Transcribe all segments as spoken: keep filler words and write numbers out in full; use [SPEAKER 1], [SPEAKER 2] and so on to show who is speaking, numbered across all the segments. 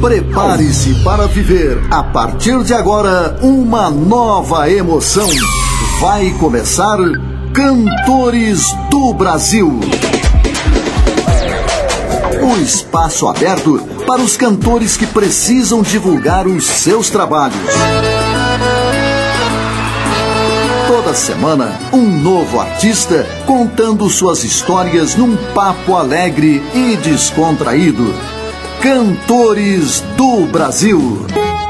[SPEAKER 1] Prepare-se para viver, a partir de agora, uma nova emoção. Vai começar Cantores do Brasil. O espaço aberto para os cantores que precisam divulgar os seus trabalhos. Toda semana, um novo artista contando suas histórias num papo alegre e descontraído. Cantores do Brasil.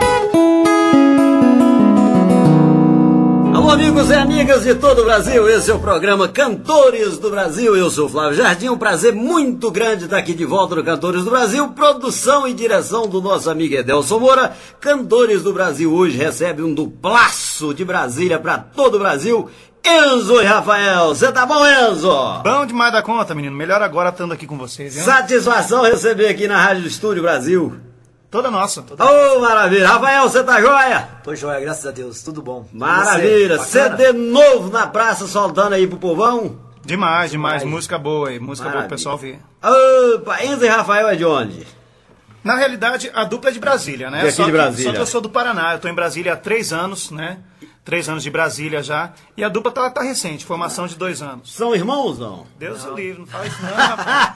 [SPEAKER 2] Alô, amigos e amigas de todo o Brasil, esse é o programa Cantores do Brasil. Eu sou o Flávio Jardim, um prazer muito grande estar aqui de volta no Cantores do Brasil, produção e direção do nosso amigo Edelson Moura. Cantores do Brasil hoje recebe um duplaço de Brasília para todo o Brasil. Enzo e Rafael, você tá bom, Enzo?
[SPEAKER 3] Bom demais da conta, menino, melhor agora estando aqui com vocês, hein?
[SPEAKER 2] Satisfação receber aqui na Rádio Estúdio Brasil.
[SPEAKER 3] Toda nossa.
[SPEAKER 2] Ô, oh, maravilha. Rafael, você tá joia?
[SPEAKER 4] Tô joia, graças a Deus, tudo bom.
[SPEAKER 2] Maravilha. C D novo na praça, soltando aí pro povão?
[SPEAKER 3] Demais, demais, música boa aí, música
[SPEAKER 2] Maravilha.
[SPEAKER 3] boa pro pessoal ver.
[SPEAKER 2] Opa, Enzo e Rafael é de onde?
[SPEAKER 3] Na realidade, a dupla é de Brasília, né?
[SPEAKER 2] De aqui
[SPEAKER 3] só
[SPEAKER 2] de
[SPEAKER 3] que,
[SPEAKER 2] Brasília.
[SPEAKER 3] Só que eu sou do Paraná, eu tô em Brasília há três anos, né? Três anos de Brasília já. E a dupla tá, tá recente, formação de dois anos.
[SPEAKER 2] São irmãos, não?
[SPEAKER 3] Deus o livre, não fala isso não, rapaz.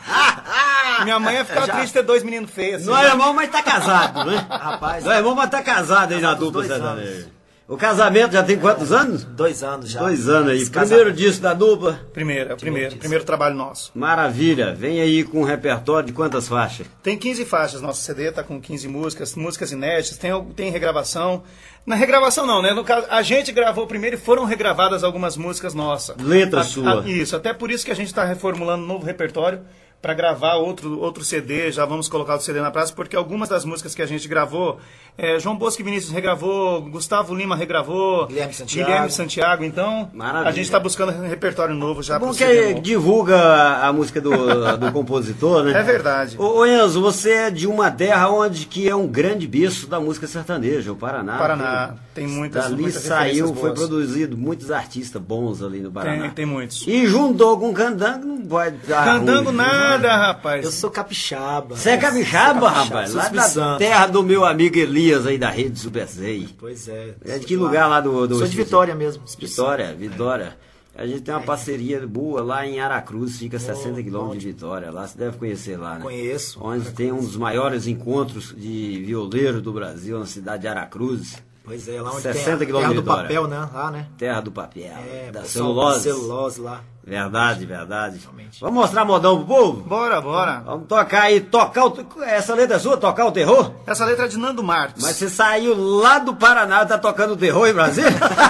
[SPEAKER 3] Minha mãe ia ficar
[SPEAKER 4] Já.
[SPEAKER 3] triste ter dois meninos feios. Assim,
[SPEAKER 2] Não é irmão, mas tá casado, né?
[SPEAKER 4] Rapaz,
[SPEAKER 2] Não é irmão, mas tá casado aí na
[SPEAKER 4] Casado
[SPEAKER 2] dupla
[SPEAKER 4] dois
[SPEAKER 2] sertaneja. O casamento já tem quantos anos?
[SPEAKER 4] dois anos já.
[SPEAKER 2] Dois anos aí.
[SPEAKER 4] Esse
[SPEAKER 2] Primeiro
[SPEAKER 4] casamento.
[SPEAKER 2] disco da dupla?
[SPEAKER 3] Primeiro, é o primeiro,
[SPEAKER 4] disso.
[SPEAKER 3] primeiro trabalho nosso.
[SPEAKER 2] Maravilha. Vem aí com um repertório de quantas faixas?
[SPEAKER 3] Tem quinze faixas, nosso C D tá com quinze músicas, músicas inéditas, tem, tem regravação. Na regravação não, né? No caso, a gente gravou primeiro e foram regravadas algumas músicas nossas.
[SPEAKER 2] Letra
[SPEAKER 3] A-
[SPEAKER 2] sua.
[SPEAKER 3] a- isso, até por isso que a gente está reformulando um novo repertório para gravar outro, outro C D, já vamos colocar o C D na praça, porque algumas das músicas que a gente gravou, é, João Bosco e Vinícius regravou, Gustavo Lima regravou,
[SPEAKER 4] Guilherme Santiago.
[SPEAKER 3] Guilherme Santiago, então
[SPEAKER 2] Maravilha.
[SPEAKER 3] a gente está buscando um repertório novo já
[SPEAKER 2] Bom
[SPEAKER 3] pro
[SPEAKER 2] que
[SPEAKER 3] C D novo.
[SPEAKER 2] divulga a, a música do, do compositor, né?
[SPEAKER 3] É verdade.
[SPEAKER 2] Ô, ô Enzo, você é de uma terra onde que é um grande berço da música sertaneja, o Paraná.
[SPEAKER 3] Paraná, tem muitas,
[SPEAKER 2] Dali
[SPEAKER 3] muitas
[SPEAKER 2] saiu,
[SPEAKER 3] referências
[SPEAKER 2] foi
[SPEAKER 3] boas.
[SPEAKER 2] produzido muitos artistas bons ali no Paraná.
[SPEAKER 3] Tem, tem muitos.
[SPEAKER 2] E juntou com candango, não pode dar
[SPEAKER 3] Candango
[SPEAKER 2] ruim.
[SPEAKER 3] nada, rapaz.
[SPEAKER 4] Eu sou capixaba.
[SPEAKER 2] Você é capixaba,
[SPEAKER 4] Sou
[SPEAKER 2] rapaz?
[SPEAKER 4] sou
[SPEAKER 2] Lá
[SPEAKER 4] Espírito
[SPEAKER 2] da
[SPEAKER 4] Santo.
[SPEAKER 2] terra do meu amigo Elias aí da Rede Super Zey.
[SPEAKER 4] Pois é.
[SPEAKER 2] É de que lugar lá do... do
[SPEAKER 4] Sou de Vitória mesmo. Espírito Santo.
[SPEAKER 2] Vitória, Vitória. A gente tem uma parceria boa lá em Aracruz, fica sessenta quilômetros de Vitória. Lá você deve conhecer lá, né?
[SPEAKER 4] Conheço.
[SPEAKER 2] Onde tem um dos maiores encontros de violeiro do Brasil, na cidade de Aracruz.
[SPEAKER 4] Pois é, lá onde
[SPEAKER 2] sessenta
[SPEAKER 4] tem a
[SPEAKER 2] quilômetros
[SPEAKER 4] terra
[SPEAKER 2] de
[SPEAKER 4] do
[SPEAKER 2] Vitória.
[SPEAKER 4] papel, né? Lá, né?
[SPEAKER 2] Terra do papel,
[SPEAKER 4] É,
[SPEAKER 2] da
[SPEAKER 4] pessoal,
[SPEAKER 2] celulose.
[SPEAKER 4] celulose lá.
[SPEAKER 2] Verdade, verdade.
[SPEAKER 4] Realmente.
[SPEAKER 2] Vamos mostrar modão pro povo?
[SPEAKER 3] Bora, bora.
[SPEAKER 2] Vamos tocar aí, tocar o... Essa letra é sua, tocar o terror?
[SPEAKER 3] Essa letra é de Nando Marques.
[SPEAKER 2] Mas você saiu lá do Paraná e tá tocando o terror em Brasília?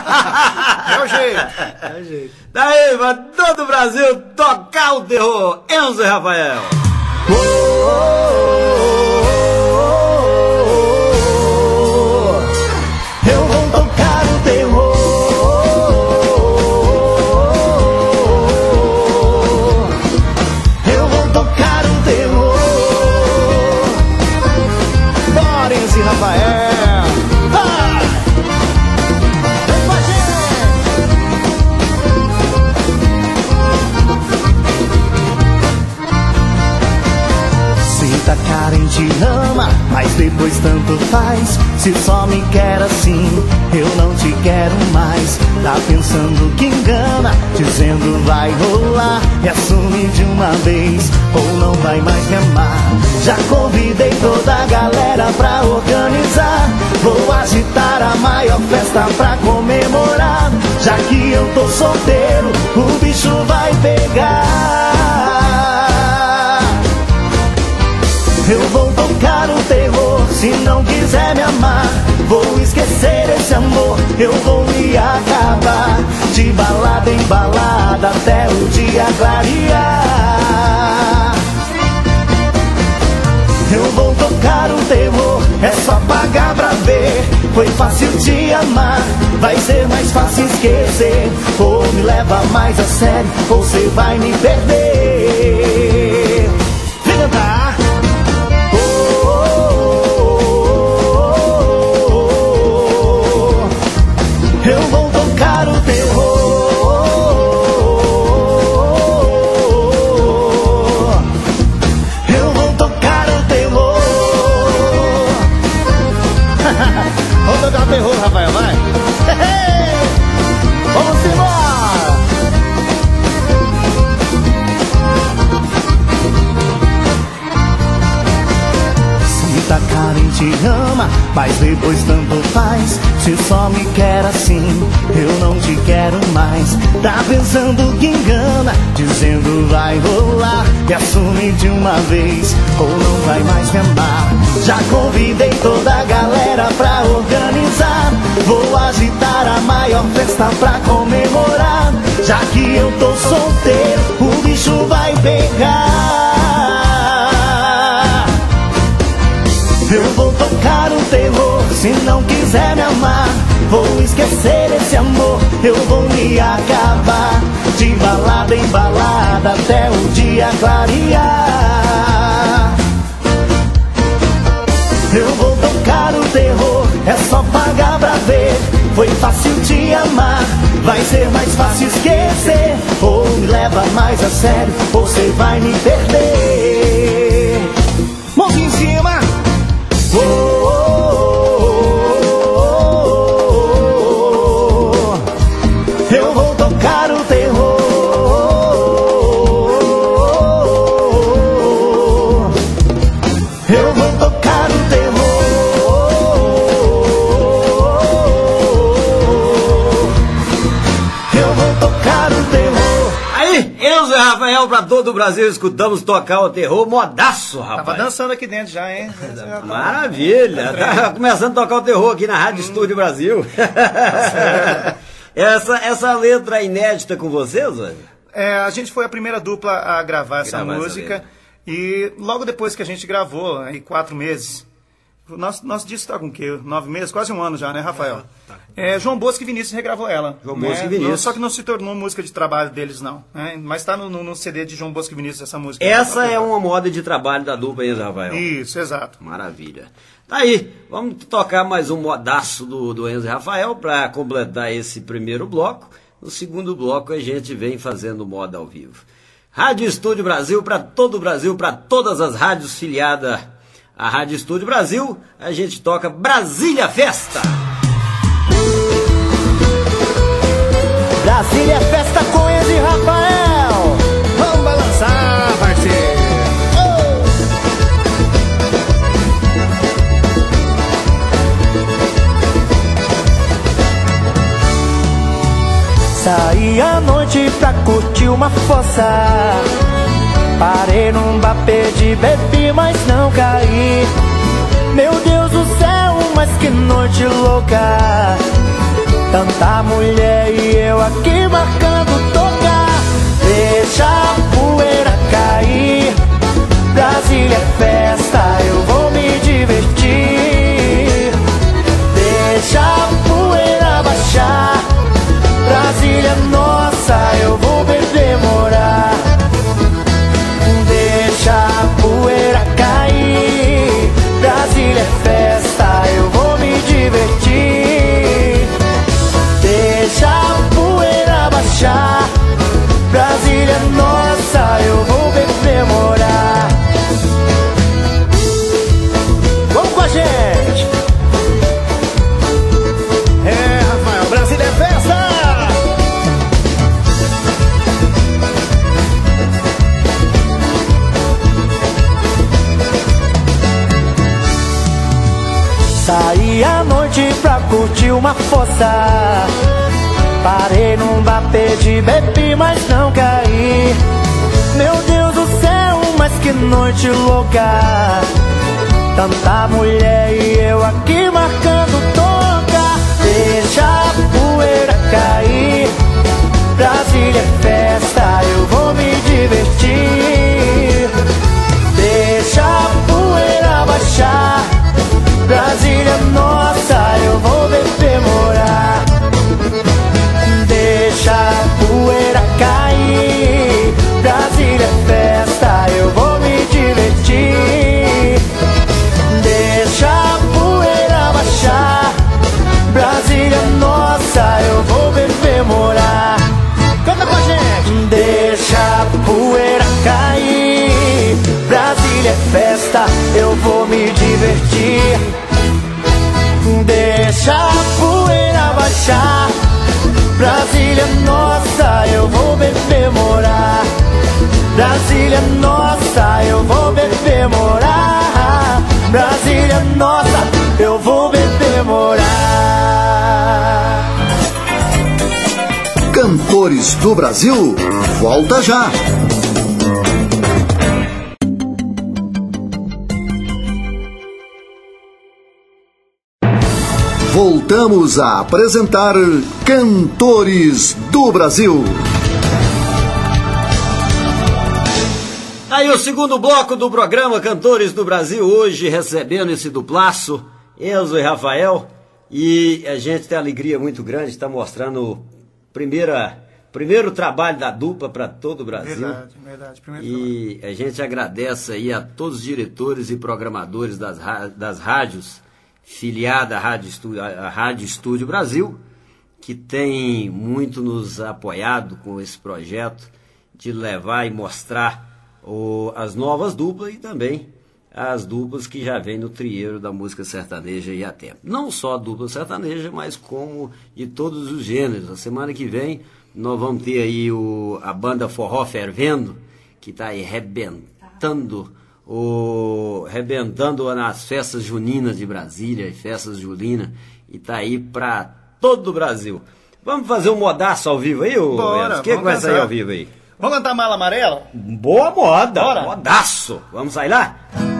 [SPEAKER 3] É o jeito.
[SPEAKER 4] É o jeito.
[SPEAKER 2] Daí, pra todo o Brasil tocar o terror. Enzo e Rafael.
[SPEAKER 5] Eu vou tocar o terror. Eu vou tocar o terror. Bora, Enzo e Rafael. Vai! Vem com a gente. Se tá carente ama, mas depois tanto faz. Se só me quer assim, eu não te quero mais. Tá pensando que engana, dizendo vai rolar. Me assume de uma vez, ou não vai mais me amar. Já convidei toda a galera pra organizar. Vou agitar a maior festa pra comemorar. Já que eu tô solteiro, o bicho vai pegar. Eu vou tocar o terror, se não quiser me amar. Vou esquecer esse amor, eu vou me acabar. De balada em balada até o dia clarear. Eu vou tocar o terror, é só pagar pra ver. Foi fácil te amar, vai ser mais fácil esquecer. Ou me leva mais a sério, ou cê vai me perder. Vem cantar. Eu vou tocar o terror. Eu vou tocar o terror. gente ama, mas depois tanto faz. Se só me quer assim, eu não te quero mais. Tá pensando que engana, dizendo vai rolar. E assume de uma vez, ou não vai mais me amar. Já convidei toda a galera pra organizar. Vou agitar a maior festa pra comemorar. Já que eu tô solteiro, o bicho vai pegar. Eu vou tocar o terror, se não quiser me amar. Vou esquecer esse amor, eu vou me acabar. De balada em balada até o dia clarear. Eu vou tocar o terror, é só pagar pra ver. Foi fácil te amar, vai ser mais fácil esquecer. Ou me leva mais a sério, ou você vai me perder. Mãos em cima. Oh, oh, oh, oh. Eu vou tocar o terror. Eu vou tocar o terror. Eu vou tocar o terror.
[SPEAKER 2] Aí, eu e o Rafael pra todo o Brasil escutamos tocar o terror, modaço, rapaz.
[SPEAKER 3] Tava dançando aqui dentro já, hein?
[SPEAKER 2] Maravilha, tá começando a tocar o terror aqui na Rádio Estúdio Brasil. essa, essa letra é inédita com vocês, velho?
[SPEAKER 3] É, a gente foi a primeira dupla a gravar essa
[SPEAKER 2] Gravar essa
[SPEAKER 3] música.
[SPEAKER 2] letra.
[SPEAKER 3] E logo depois que a gente gravou, aí quatro meses. Nosso, nosso disco tá com o quê? Nove meses? Quase um ano já, né, Rafael? É, João Bosco e Vinícius regravou ela.
[SPEAKER 2] João
[SPEAKER 3] né?
[SPEAKER 2] Bosco e Vinícius.
[SPEAKER 3] Só que não se tornou música de trabalho deles, não. Né? Mas tá no, no, no C D de João Bosco e Vinícius essa música.
[SPEAKER 2] Essa é uma moda de trabalho da dupla, hein, Rafael?
[SPEAKER 3] Isso, exato.
[SPEAKER 2] Maravilha. Tá aí, vamos tocar mais um modaço do, do Enzo e Rafael para completar esse primeiro bloco. No segundo bloco a gente vem fazendo moda ao vivo. Rádio Estúdio Brasil para todo o Brasil, para todas as rádios filiadas à Rádio Estúdio Brasil. A gente toca Brasília Festa.
[SPEAKER 5] Brasília Festa com Enzo e Rafael. Vamos balançar, parceiro. Saí à noite pra curtir uma fossa. Parei num bapê de bebi, mas não caí. Meu Deus do céu, mas que noite louca. Tanta mulher e eu aqui marcando tocar. Deixa a poeira cair. Brasília é festa, eu vou me divertir. Deixa a poeira baixar. Brasília é nossa, eu vou beber morar. Deixa a poeira cair. Brasília é festa, eu vou me divertir. Deixa a poeira baixar. Brasília é nossa, eu vou beber morar. Vamos com a gente. É, Rafael, Brasília é festa. Saí à noite pra curtir uma fossa. Parei num bapê de bebi, mas não caí. Meu Deus do céu, mas que noite louca. Tanta mulher e eu aqui marcando toca. Deixa a poeira cair. Brasília é festa, eu vou me divertir. Deixa a poeira baixar. Brasília é nossa, eu vou beber morar. Deixa a poeira cair. Brasília é festa, eu vou me divertir. Deixa a poeira baixar. Brasília é nossa, eu vou beber morar. Canta com a gente! Deixa a poeira cair. Brasília é festa, eu vou me divertir. Deixa a poeira baixar. Brasília é nossa, eu vou beber morar. Brasília é nossa, eu vou beber morar. Brasília é nossa,
[SPEAKER 1] Cantores do Brasil volta já. Voltamos a apresentar Cantores do Brasil.
[SPEAKER 2] Aí o segundo bloco do programa Cantores do Brasil, hoje recebendo esse duplaço, Enzo e Rafael, e a gente tem alegria muito grande de estar mostrando o primeira, primeiro trabalho da dupla para todo o Brasil.
[SPEAKER 3] Verdade, verdade. Primeiro
[SPEAKER 2] e trabalho. A gente agradece aí a todos os diretores e programadores das, das rádios filiada à Rádio Estúdio, à Rádio Estúdio Brasil, que tem muito nos apoiado com esse projeto de levar e mostrar o, as novas duplas e também as duplas que já vêm no trieiro da música sertaneja e há tempo. Não só a dupla sertaneja, mas como de todos os gêneros. A semana que vem nós vamos ter aí o, a banda Forró Fervendo, que está aí rebentando O, rebentando nas festas juninas de Brasília, festas juninas, e tá aí pra todo o Brasil. Vamos fazer um modaço ao vivo aí, ô
[SPEAKER 3] Bora,
[SPEAKER 2] o que, que vai
[SPEAKER 3] cantar.
[SPEAKER 2] sair ao vivo aí?
[SPEAKER 3] Vamos cantar Mala Amarela?
[SPEAKER 2] Boa moda,
[SPEAKER 3] Bora.
[SPEAKER 2] modaço. Vamos sair lá?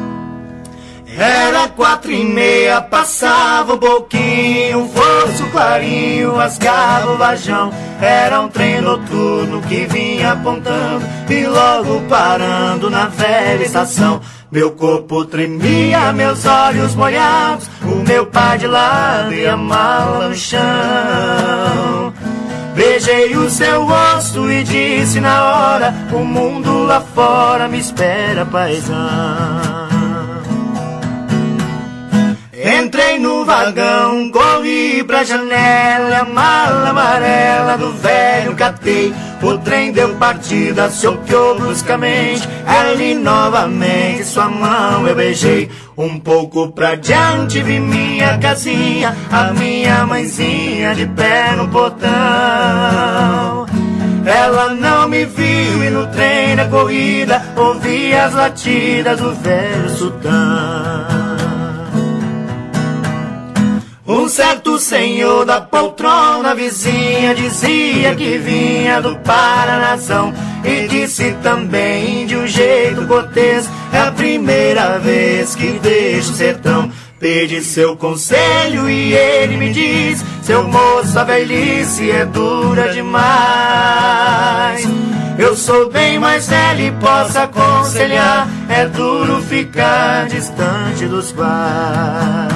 [SPEAKER 5] Era quatro e meia, passava um pouquinho, fosse o clarinho, rasgava o vajão. Era um trem noturno que vinha apontando e logo parando na velha estação. Meu corpo tremia, meus olhos molhados, o meu pai de lado e a mala no chão. Beijei o seu rosto e disse na hora, o mundo lá fora me espera, paizão. Entrei no vagão, corri pra janela, a mala amarela do velho catei. O trem deu partida, soqueou bruscamente, ali novamente sua mão eu beijei. Um pouco pra diante vi minha casinha, a minha mãezinha de pé no portão. Ela não me viu e no trem da corrida ouvi as latidas do velho sultão. Um certo senhor da poltrona vizinha dizia que vinha do Paranazão e disse também de um jeito cortês, é a primeira vez que deixo o sertão. Pedi seu conselho e ele me diz, seu moço, a velhice é dura demais. Eu sou bem mais velho e posso aconselhar, é duro ficar distante dos pais.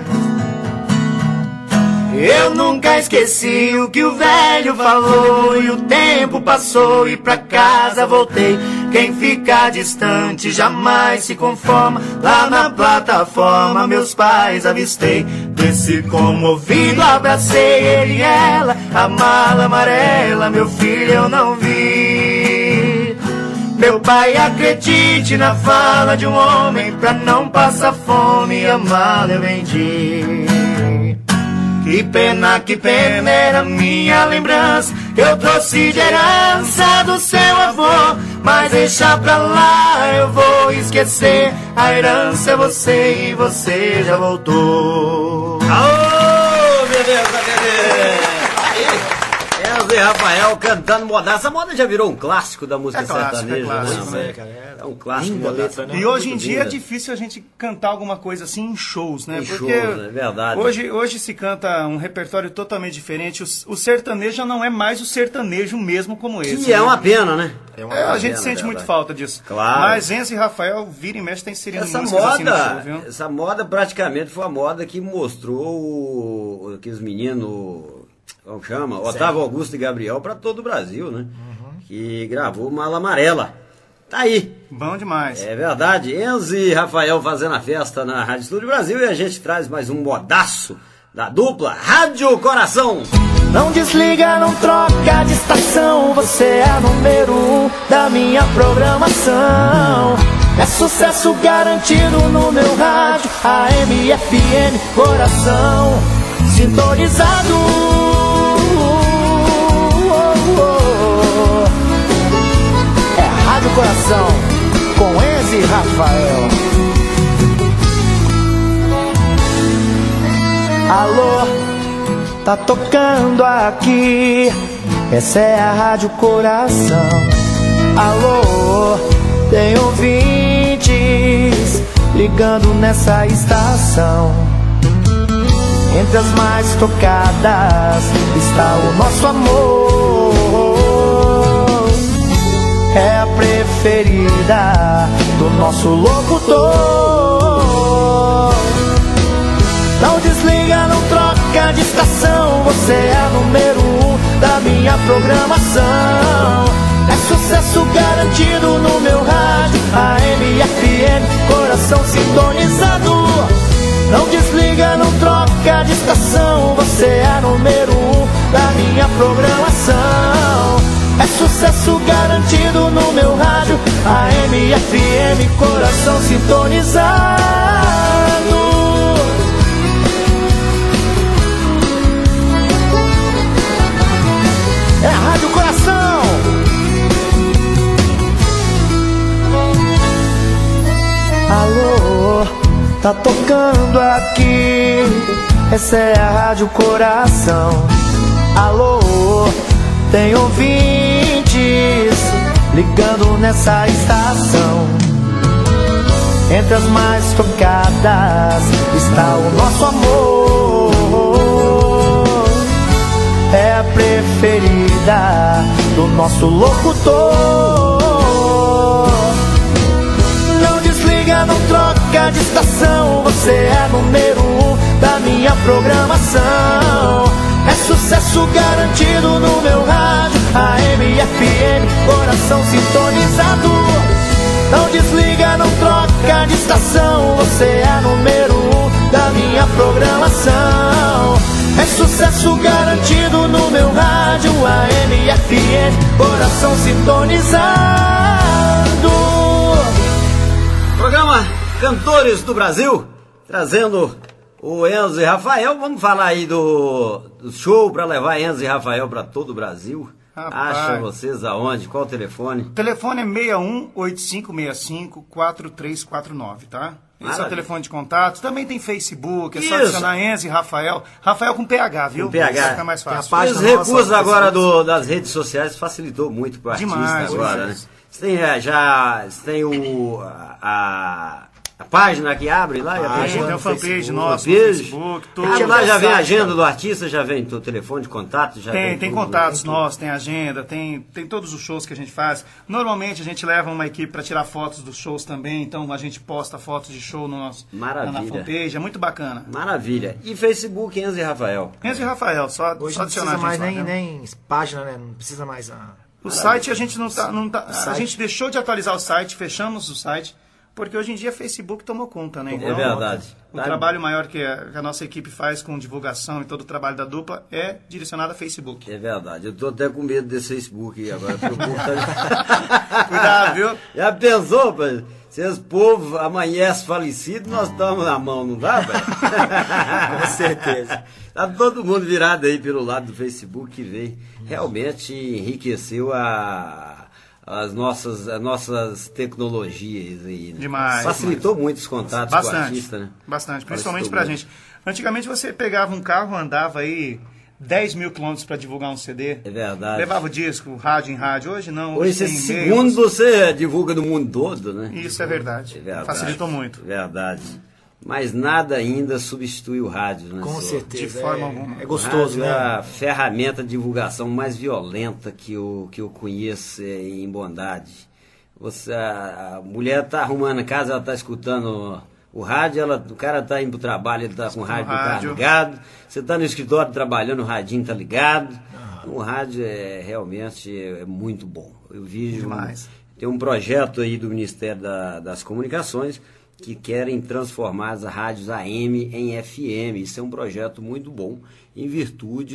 [SPEAKER 5] Eu nunca esqueci o que o velho falou, e o tempo passou e pra casa voltei. Quem fica distante jamais se conforma, lá na plataforma meus pais avistei. Desci comovido, abracei ele e ela, a mala amarela, meu filho, eu não vi. Meu pai, acredite na fala de um homem, pra não passar fome a mala eu vendi. Que pena, que pena, era minha lembrança que eu trouxe de herança do seu avô. Mas deixa pra lá, eu vou esquecer, a herança é você e você já voltou.
[SPEAKER 2] Aô, beleza, beleza! Aí, Enzo e Rafael cantando moda. Essa moda já virou um clássico da música
[SPEAKER 3] É clássico,
[SPEAKER 2] sertaneja,
[SPEAKER 3] é clássico,
[SPEAKER 2] né?
[SPEAKER 3] né,
[SPEAKER 4] cara?
[SPEAKER 2] É um clássico.
[SPEAKER 4] Linda
[SPEAKER 2] moda.
[SPEAKER 4] letra, né?
[SPEAKER 3] E hoje em
[SPEAKER 2] Muito
[SPEAKER 3] dia é
[SPEAKER 2] linda.
[SPEAKER 3] difícil a gente cantar alguma coisa assim em shows, né?
[SPEAKER 2] Em
[SPEAKER 3] Porque
[SPEAKER 2] shows, é verdade.
[SPEAKER 3] Hoje, hoje se canta um repertório totalmente diferente. O, o sertanejo já não é mais o sertanejo mesmo como esse.
[SPEAKER 2] Que é
[SPEAKER 3] né?
[SPEAKER 2] uma pena, né?
[SPEAKER 4] É uma
[SPEAKER 3] É, a
[SPEAKER 2] pena,
[SPEAKER 3] gente sente
[SPEAKER 2] verdade.
[SPEAKER 3] muito falta disso.
[SPEAKER 2] Claro.
[SPEAKER 3] Mas Enzo e Rafael, vira e mexe, tem inserido
[SPEAKER 2] Essa
[SPEAKER 3] músicas assim no
[SPEAKER 2] moda,
[SPEAKER 3] show, viu?
[SPEAKER 2] essa moda praticamente foi a moda que mostrou o, aqueles meninos, como chama? Otávio Augusto e Gabriel para todo o Brasil, né? Que gravou Mala Amarela. Tá aí.
[SPEAKER 3] Bom demais.
[SPEAKER 2] É verdade. Enzo e Rafael fazendo a festa na Rádio Estúdio Brasil e a gente traz mais um modaço da dupla Rádio Coração.
[SPEAKER 5] Não desliga, não troca de estação, você é número um da minha programação. É sucesso garantido no meu rádio, A M F M Coração, sintonizado. É Rádio Coração, com Enzo e Rafael. Alô, tá tocando aqui essa é a Rádio Coração. Alô, tem ouvintes ligando nessa estação. Entre as mais tocadas está o nosso amor. É a preferida do nosso locutor. Não desliga, não troca de estação. Você é a número um da minha programação. É sucesso garantido no meu rádio, A M F M, coração sintonizado. Não desliga, não troca de estação. Você é a número um da minha programação. É sucesso garantido no meu rádio, A M F M, coração sintonizado. É a Rádio Coração. Alô, tá tocando aqui, essa é a Rádio Coração. Alô, tem ouvintes ligando nessa estação. Entre as mais tocadas está o nosso amor. É a preferida do nosso locutor. Não desliga, não troca de estação. Você é número um da minha programação. É sucesso garantido no meu rádio, A M F M, coração sintonizado. Não desliga, não troca de estação. Você é número um da minha programação. É sucesso garantido no meu rádio, A M F M, coração sintonizado.
[SPEAKER 2] Programa Cantores do Brasil, trazendo o Enzo e Rafael. Vamos falar aí do, do show para levar Enzo e Rafael para todo o Brasil.
[SPEAKER 3] Rapaz.
[SPEAKER 2] Acha vocês aonde? Qual o telefone?
[SPEAKER 3] O telefone é seis um oito cinco seis cinco quatro três quatro nove, tá? Esse
[SPEAKER 2] Maravilha.
[SPEAKER 3] é o telefone de contato. Também tem Facebook, é só
[SPEAKER 2] Isso.
[SPEAKER 3] adicionar Enzo e Rafael. Rafael com P H, viu?
[SPEAKER 2] Com P H.
[SPEAKER 3] Fica mais fácil.
[SPEAKER 4] Tem a
[SPEAKER 2] Os
[SPEAKER 4] página
[SPEAKER 2] recursos
[SPEAKER 4] nossa,
[SPEAKER 2] agora do, das redes sociais facilitou muito pro artista
[SPEAKER 3] Demais,
[SPEAKER 2] agora,
[SPEAKER 3] demais.
[SPEAKER 2] né? Você tem é, já você tem o, a, a página que abre lá?
[SPEAKER 4] Ah,
[SPEAKER 2] já
[SPEAKER 3] Tem, tem o fanpage nosso no
[SPEAKER 2] fanpage.
[SPEAKER 3] Facebook,
[SPEAKER 2] Ah,
[SPEAKER 3] tudo.
[SPEAKER 2] lá já vem a
[SPEAKER 4] site,
[SPEAKER 2] agenda
[SPEAKER 4] cara.
[SPEAKER 2] do artista, já vem o telefone de contato, já
[SPEAKER 3] Tem,
[SPEAKER 2] vem
[SPEAKER 3] tem
[SPEAKER 2] tudo,
[SPEAKER 3] contatos
[SPEAKER 2] né?
[SPEAKER 3] nossos, tem agenda, tem, tem todos os shows que a gente faz. Normalmente a gente leva uma equipe para tirar fotos dos shows também, então a gente posta fotos de show no nosso,
[SPEAKER 2] Maravilha.
[SPEAKER 3] na fanpage, é muito bacana.
[SPEAKER 2] Maravilha. E Facebook, Enzo e Rafael?
[SPEAKER 3] Enzo e Rafael, só,
[SPEAKER 4] Hoje
[SPEAKER 3] só
[SPEAKER 4] não
[SPEAKER 3] adicionar
[SPEAKER 4] precisa
[SPEAKER 3] a gente
[SPEAKER 4] mais
[SPEAKER 3] lá,
[SPEAKER 4] nem,
[SPEAKER 3] né?
[SPEAKER 4] nem página, né? Não precisa mais... Ah,
[SPEAKER 3] O site a gente não tá, não tá a
[SPEAKER 4] site.
[SPEAKER 3] gente deixou de atualizar o site, fechamos o site, porque hoje em dia Facebook tomou conta, né? Então,
[SPEAKER 2] É verdade.
[SPEAKER 3] O
[SPEAKER 2] Tá?
[SPEAKER 3] trabalho maior que a, que a nossa equipe faz com divulgação e todo o trabalho da dupla é direcionado a Facebook.
[SPEAKER 2] É verdade. Eu tô até com medo desse Facebook aí agora. Porque o povo tá...
[SPEAKER 3] Cuidado, viu?
[SPEAKER 2] Já pensou, pai? Se esse povo amanhece falecido, nós estamos na mão, não dá, pai?
[SPEAKER 4] Com certeza.
[SPEAKER 2] Tá todo mundo virado aí pelo lado do Facebook que veio. Realmente enriqueceu a, as, nossas, as nossas tecnologias aí, né?
[SPEAKER 3] Demais,
[SPEAKER 2] Facilitou muito os contatos com o
[SPEAKER 3] Bastante,
[SPEAKER 2] artista, né?
[SPEAKER 3] bastante, principalmente
[SPEAKER 2] Facilitou
[SPEAKER 3] pra
[SPEAKER 2] muito.
[SPEAKER 3] gente. Antigamente você pegava um carro, andava aí dez mil quilômetros para divulgar um C D.
[SPEAKER 2] É verdade.
[SPEAKER 3] Levava o disco, rádio em rádio. Hoje não.
[SPEAKER 2] Hoje,
[SPEAKER 3] tem
[SPEAKER 2] esse
[SPEAKER 3] e-mail.
[SPEAKER 2] segundo você divulga no mundo todo, né?
[SPEAKER 3] Isso é verdade.
[SPEAKER 2] É verdade.
[SPEAKER 3] Facilitou muito.
[SPEAKER 2] Verdade. Mas nada ainda substitui o rádio, né?
[SPEAKER 4] Com
[SPEAKER 2] senhor?
[SPEAKER 4] certeza.
[SPEAKER 3] De forma
[SPEAKER 4] é,
[SPEAKER 3] alguma.
[SPEAKER 4] É
[SPEAKER 2] O
[SPEAKER 4] gostoso,
[SPEAKER 2] rádio é
[SPEAKER 4] né?
[SPEAKER 2] a ferramenta de divulgação mais violenta que eu, que eu conheço é, em bondade. Você, a, a mulher está arrumando a casa, ela está escutando o rádio, ela, o cara está indo para o trabalho, ele está com o rádio do carro
[SPEAKER 3] rádio.
[SPEAKER 2] ligado. Você está no escritório trabalhando, o radinho está ligado. Então, o rádio é realmente é, é muito bom. Eu vi um,
[SPEAKER 3] Demais.
[SPEAKER 2] tem um projeto aí do Ministério da- das Comunicações que querem transformar as rádios A M em F M. Isso é um projeto muito bom, em virtude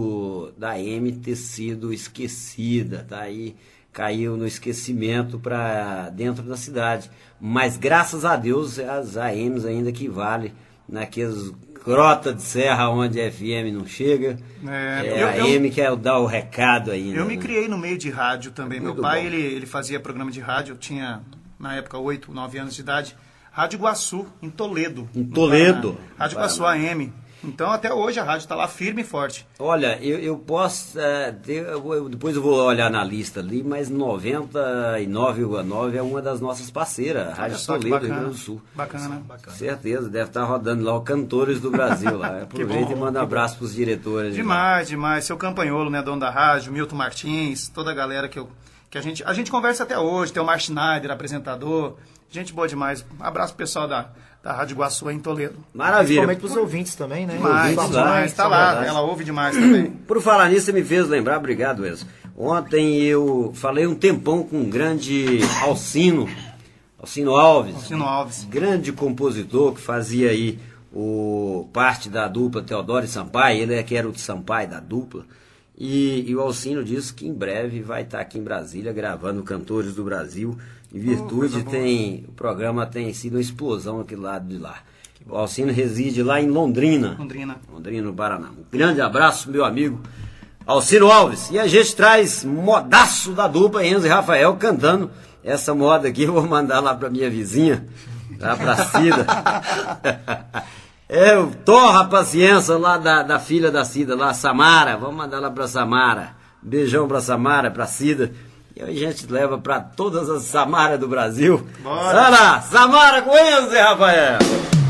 [SPEAKER 2] do da A M ter sido esquecida, tá aí, caiu no esquecimento para dentro da cidade. Mas graças a Deus as A Ms ainda que valem naqueles grota de serra onde a F M não chega.
[SPEAKER 3] É,
[SPEAKER 2] É,
[SPEAKER 3] eu-
[SPEAKER 2] a
[SPEAKER 3] eu-
[SPEAKER 2] M quer dar o recado ainda.
[SPEAKER 3] Eu me
[SPEAKER 2] né?
[SPEAKER 3] criei no meio de rádio também.
[SPEAKER 2] Muito
[SPEAKER 3] Meu pai,
[SPEAKER 2] bom.
[SPEAKER 3] ele, ele fazia programa de rádio. Eu tinha, na época, oito, nove anos de idade. Rádio Iguaçu, em Toledo.
[SPEAKER 2] Em
[SPEAKER 3] no
[SPEAKER 2] Toledo.
[SPEAKER 3] Paraná. Rádio Iguaçu A M. Então até hoje a rádio está lá firme e forte.
[SPEAKER 2] Olha, eu, eu posso, é, ter, eu vou- depois eu vou olhar na lista ali, mas noventa e nove vírgula nove é uma das nossas parceiras, a Rádio
[SPEAKER 3] só que
[SPEAKER 2] Toledo, do Rio
[SPEAKER 3] bacana.
[SPEAKER 2] Grande do Sul.
[SPEAKER 3] Bacana.
[SPEAKER 2] Certeza, deve estar rodando lá o Cantores do Brasil. Lá. Aproveita e manda um abraço pros diretores. de lá.
[SPEAKER 3] Demais, demais. Seu Campanholo, né, dono da rádio, Milton Martins, toda a galera que, eu, que a gente... A gente conversa até hoje, tem o Mar Schneider, apresentador. Gente boa demais. Um abraço pro pessoal da, da Rádio Iguaçu aí em Toledo.
[SPEAKER 2] Maravilha.
[SPEAKER 4] Principalmente pros ouvintes também, né?
[SPEAKER 3] Demais,
[SPEAKER 2] ouvintes
[SPEAKER 3] demais.
[SPEAKER 2] lá,
[SPEAKER 3] Tá lá,
[SPEAKER 2] saudades.
[SPEAKER 3] ela ouve demais também.
[SPEAKER 2] Por falar nisso, você me fez lembrar, obrigado, Enzo. Ontem eu falei um tempão com um grande Alcino, Alcino Alves.
[SPEAKER 3] Alcino Alves.
[SPEAKER 2] Grande compositor que fazia aí o, parte da dupla Teodoro e Sampaio, ele é que era o de Sampaio da dupla. E, e o Alcino disse que em breve vai estar aqui em Brasília gravando Cantores do Brasil. Em virtude, tem, o programa tem sido uma explosão aqui do lado de lá. O Alcino reside lá em Londrina.
[SPEAKER 3] Londrina.
[SPEAKER 2] Londrina, no Paraná. Um grande abraço, meu amigo Alcino Alves. E a gente traz modaço da dupla, Enzo e Rafael, cantando essa moda aqui. Eu vou mandar lá pra minha vizinha, lá pra Cida. É, o Torra a Paciência lá da, da filha da Cida, lá, Samara. Vamos mandar lá pra Samara. Beijão pra Samara, pra Cida. E aí a gente leva pra todas as Samaras do Brasil.
[SPEAKER 3] Bora.
[SPEAKER 2] Olha lá, Samara com Enzo e Rafael.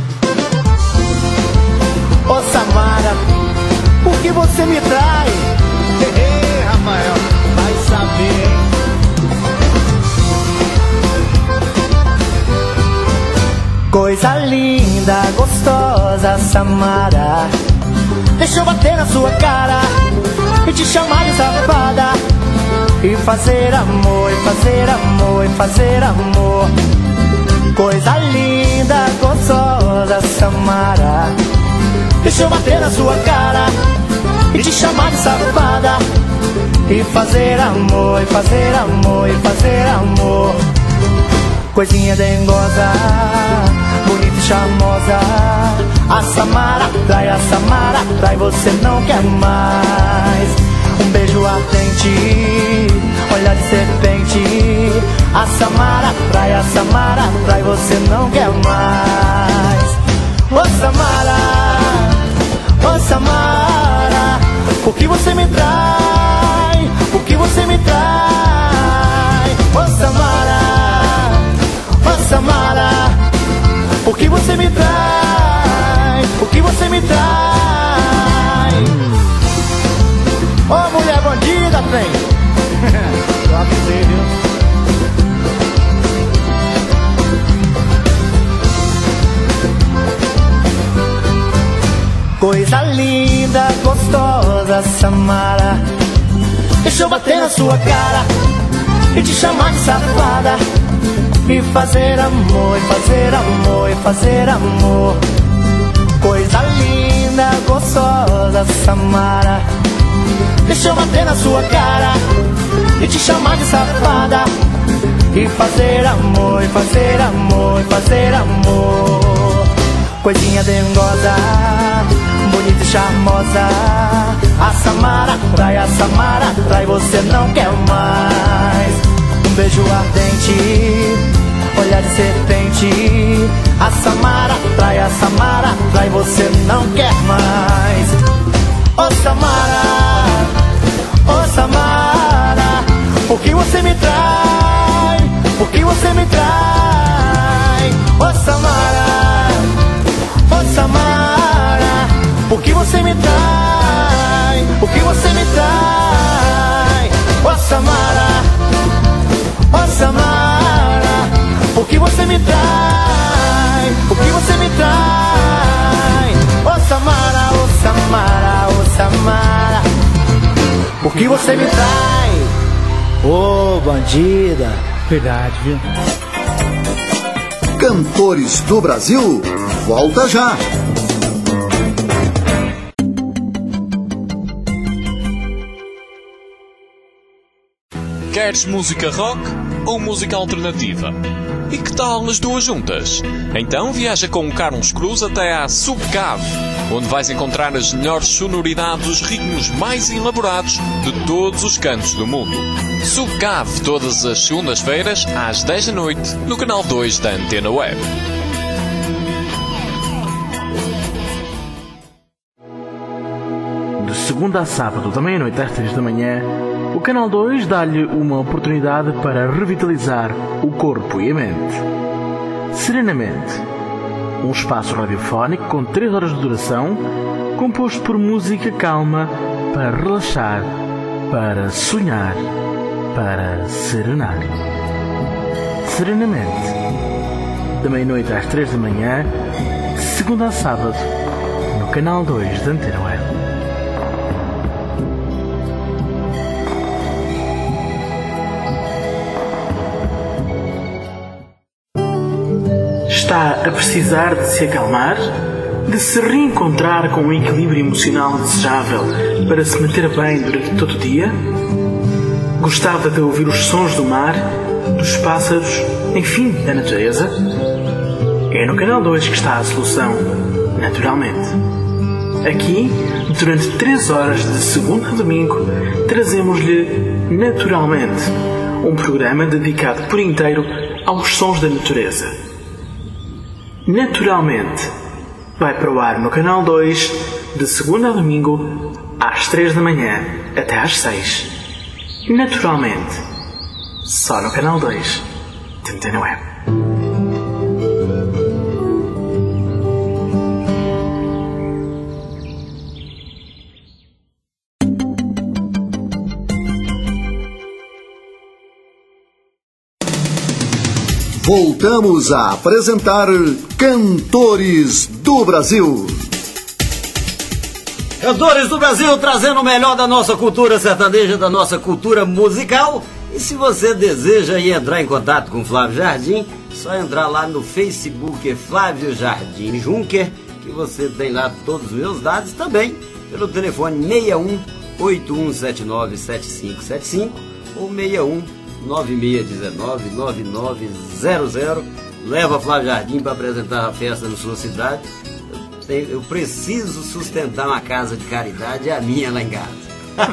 [SPEAKER 5] Ô Samara, por que você me trai? Ei, Rafael, vai saber, hein? Coisa linda, gostosa, Samara, deixa eu bater na sua cara e te chamar de safada, e fazer amor, e fazer amor, e fazer amor. Coisa linda, gostosa, Samara, deixa eu bater na sua cara e te chamar de safada, e fazer amor, e fazer amor, e fazer amor. Coisinha dengosa, bonita e charmosa, a Samara trai, a Samara trai, você não quer mais. Um beijo ardente, olhar de serpente, a Samara trai, a Samara trai, você não quer mais. Ô Samara, ô Samara, por que você me trai? Por que você me trai? Ô Samara, ô Samara, por que você me trai? Por que você me trai? Ô mulher bandida, trem. Eu avisei, viu? Coisa linda, gostosa, Samara, deixa eu bater na sua cara e te chamar de safada, e fazer amor, e fazer amor, e fazer amor. Coisa linda, gostosa, Samara, deixa eu bater na sua cara e te chamar de safada, e fazer amor, e fazer amor, e fazer amor. Coisinha dengosa, bonita e charmosa, a Samara trai, a Samara trai, você não quer mais. Um beijo ardente, olhar de serpente, a Samara trai, a Samara trai, você não quer mais. Ô Samara, ô Samara, por que você me trai? Por que você me trai? Ô Samara, ô Samara, por que você me trai? Por que você me trai? Ô Samara, ô Samara, por que você me trai? Por que você me trai? Ô Samara, ô Samara, ô Samara, por que você me trai? Ô bandida.
[SPEAKER 4] Verdade, viu?
[SPEAKER 1] Cantores do Brasil, volta já!
[SPEAKER 6] Queres música rock ou música alternativa? E que tal as duas juntas? Então viaja com o Carlos Cruz até à Subcave, onde vais encontrar as melhores sonoridades dos ritmos mais elaborados de todos os cantos do mundo. Subcave, todas as segundas-feiras, às dez da noite, no canal dois da Antena Web.
[SPEAKER 4] segunda a sábado, da meia-noite às três da manhã, o Canal dois dá-lhe uma oportunidade para revitalizar o corpo e a mente. Serenamente, um espaço radiofónico com três horas de duração, composto por música calma para relaxar, para sonhar, para serenar. Serenamente, da meia-noite às três da manhã, de segunda a sábado, no Canal dois da Antena Web. Está a precisar de se acalmar? De se reencontrar com um equilíbrio emocional desejável para se manter bem durante todo o dia? Gostava de ouvir os sons do mar, dos pássaros, enfim, da natureza? É no Canal dois que está a solução, naturalmente. Aqui, durante três horas de segunda a domingo, trazemos-lhe Naturalmente, um programa dedicado por inteiro aos sons da natureza. Naturalmente, vai para o ar no Canal dois, de segunda a domingo, às três da manhã até às seis. Naturalmente, só no Canal dois da Antena Web.
[SPEAKER 1] Voltamos a apresentar Cantores do Brasil.
[SPEAKER 2] Cantores do Brasil, trazendo o melhor da nossa cultura sertaneja, da nossa cultura musical. E se você deseja ir entrar em contato com Flávio Jardim, só entrar lá no Facebook Flávio Jardim Junker, que você tem lá todos os meus dados, também pelo telefone seis um oito um sete nove sete cinco sete cinco ou seis um nove seis um nove nove nove zero zero. Leva Flávio Jardim para apresentar a festa na sua cidade. Eu preciso sustentar uma casa de caridade, é a minha lá em casa.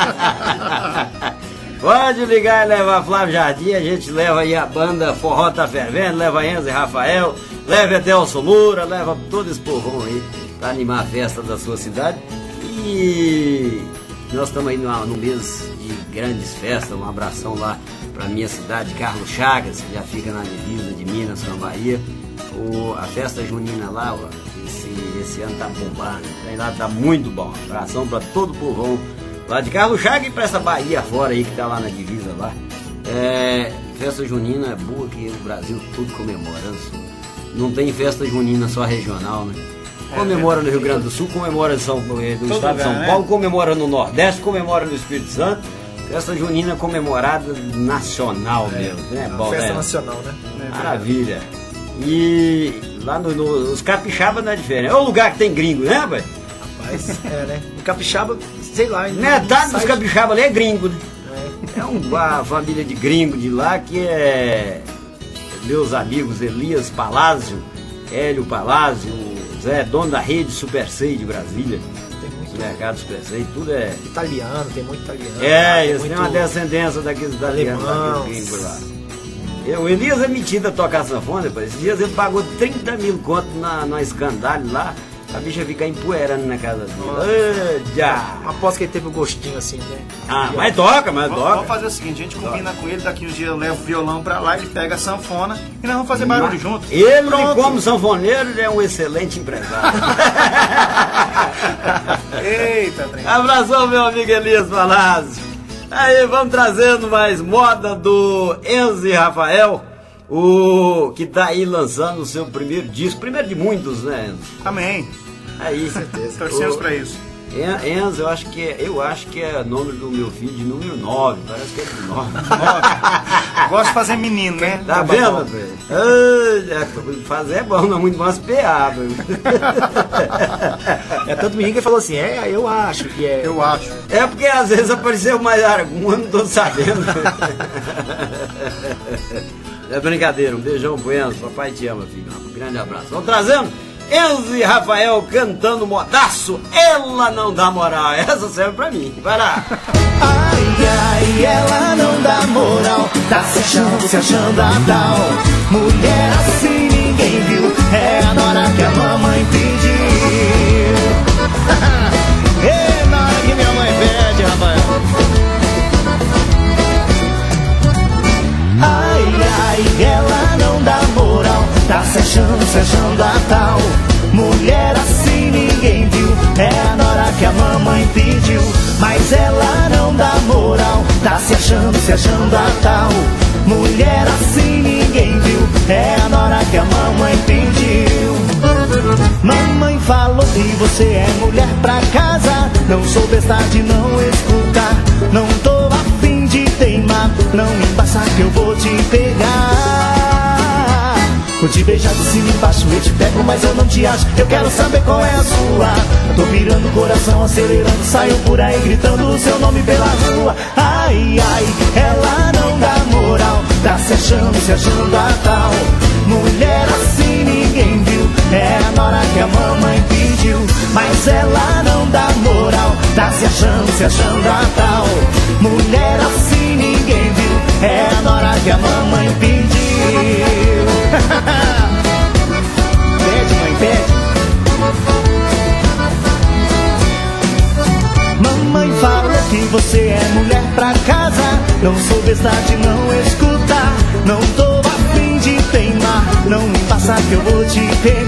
[SPEAKER 2] Pode ligar e levar Flávio Jardim, a gente leva aí a banda Forró Tá Fervendo, leva Enzo e Rafael, leva até o Moura, leva todo esse povão aí para animar a festa da sua cidade. E nós estamos aí no, no mês de grandes festas, um abração lá para minha cidade, Carlos Chagas, que já fica na divisa de Minas com a Bahia. O, a festa junina lá, ó, esse, esse ano tá bombando, tem lá, tá muito bom. Abração para todo o povão lá de Carlos Chagas e para essa Bahia fora aí que tá lá na divisa lá. É, festa junina é boa que o Brasil tudo comemora. Não tem festa junina só regional, né? Comemora no Rio Grande do Sul, comemora no São, do estado de São Paulo, comemora no Nordeste, comemora no Espírito Santo. Festa junina comemorada nacional mesmo, né? Bom,
[SPEAKER 3] festa
[SPEAKER 2] né?
[SPEAKER 3] nacional, né?
[SPEAKER 2] Maravilha. E lá no, no, os capixaba não é diferente. É o lugar que tem gringo, né, velho?
[SPEAKER 3] Rapaz, é, né? O capixaba, sei lá.
[SPEAKER 2] Metade dos capixaba ali é gringo, né? É, é uma família de gringo de lá que é meus amigos Elias Palazzo, Hélio Palazzo, Zé, dono da rede Super Sei de Brasília. Mercado Super Sei, tudo é
[SPEAKER 3] italiano, tem muito italiano.
[SPEAKER 2] É, eles têm uma descendência daqueles italianos, daqueles gringos lá. O Elias é metido a tocar sanfona, depois. Esses dias ele pagou trinta mil contos na, na escandalho lá, a bicha ficar empoeirando na casa dele. Já.
[SPEAKER 3] Aposto que ele teve um gostinho assim, né?
[SPEAKER 2] Ah, mas toca, mas
[SPEAKER 3] vamos,
[SPEAKER 2] toca.
[SPEAKER 3] Vamos fazer o seguinte, a gente combina toca. com ele, daqui uns dias eu levo o violão pra lá, ele pega a sanfona e nós vamos fazer barulho mas juntos.
[SPEAKER 2] Ele, Pronto. como sanfoneiro, ele é um excelente empresário.
[SPEAKER 3] Eita, trem.
[SPEAKER 2] Abração, meu amigo Elias Palazzo. Aí, vamos trazendo mais moda do Enzo e Rafael, o que tá aí lançando o seu primeiro disco, primeiro de muitos, né, Enzo?
[SPEAKER 3] Amém.
[SPEAKER 2] Aí, certeza.
[SPEAKER 3] Torcemos pra isso.
[SPEAKER 2] Enzo, eu acho que é, eu acho que é nome do meu filho de número nove, parece que é de nove.
[SPEAKER 3] Gosto de fazer menino, né?
[SPEAKER 2] Tá, tá vendo, velho? Fazer é bom, não é muito mais pear, velho.
[SPEAKER 3] É tanto menino que ele falou assim, é, eu acho que é. Eu acho.
[SPEAKER 2] É porque às vezes apareceu mais algum, eu não tô sabendo. É brincadeira, um beijão pro Enzo, papai te ama, filho. Um grande abraço. Vamos trazendo Enzo e Rafael cantando modaço, ela não dá moral. Essa serve pra mim, vai lá.
[SPEAKER 5] Ai, ai, ela não dá moral, tá se achando, se achando a tal. Mulher assim ninguém viu, é a nora que a mamãe pediu. Ei, Maria. ai, ela não dá moral, tá se achando, se achando a tal. Mulher assim ninguém viu, é a nora que a mamãe pediu. Mas ela não dá moral, tá se achando, se achando a tal. Mulher assim ninguém viu, é a nora que a mamãe pediu. Mamãe falou que você é mulher pra casa, não sou besta de não escutar. Não tô afim de teimar, não me passa que eu vou te pegar. Vou te beijar de cima e embaixo, eu te pego, mas eu não te acho. Eu quero saber qual é a sua. Eu tô virando o coração, acelerando, saio por aí gritando o seu nome pela rua. Ai, ai, ela não dá moral, tá se achando, se achando a tal. Mulher assim ninguém viu, é a nora que a mamãe pediu. Mas ela não dá moral, tá se achando, se achando a tal. Mulher assim ninguém viu, é a nora que a mamãe pediu. Pede, mãe, pede. Mamãe falou que você é mulher pra casa, não sou besta de não escutar. Não tô afim de teimar, não me passa que eu vou te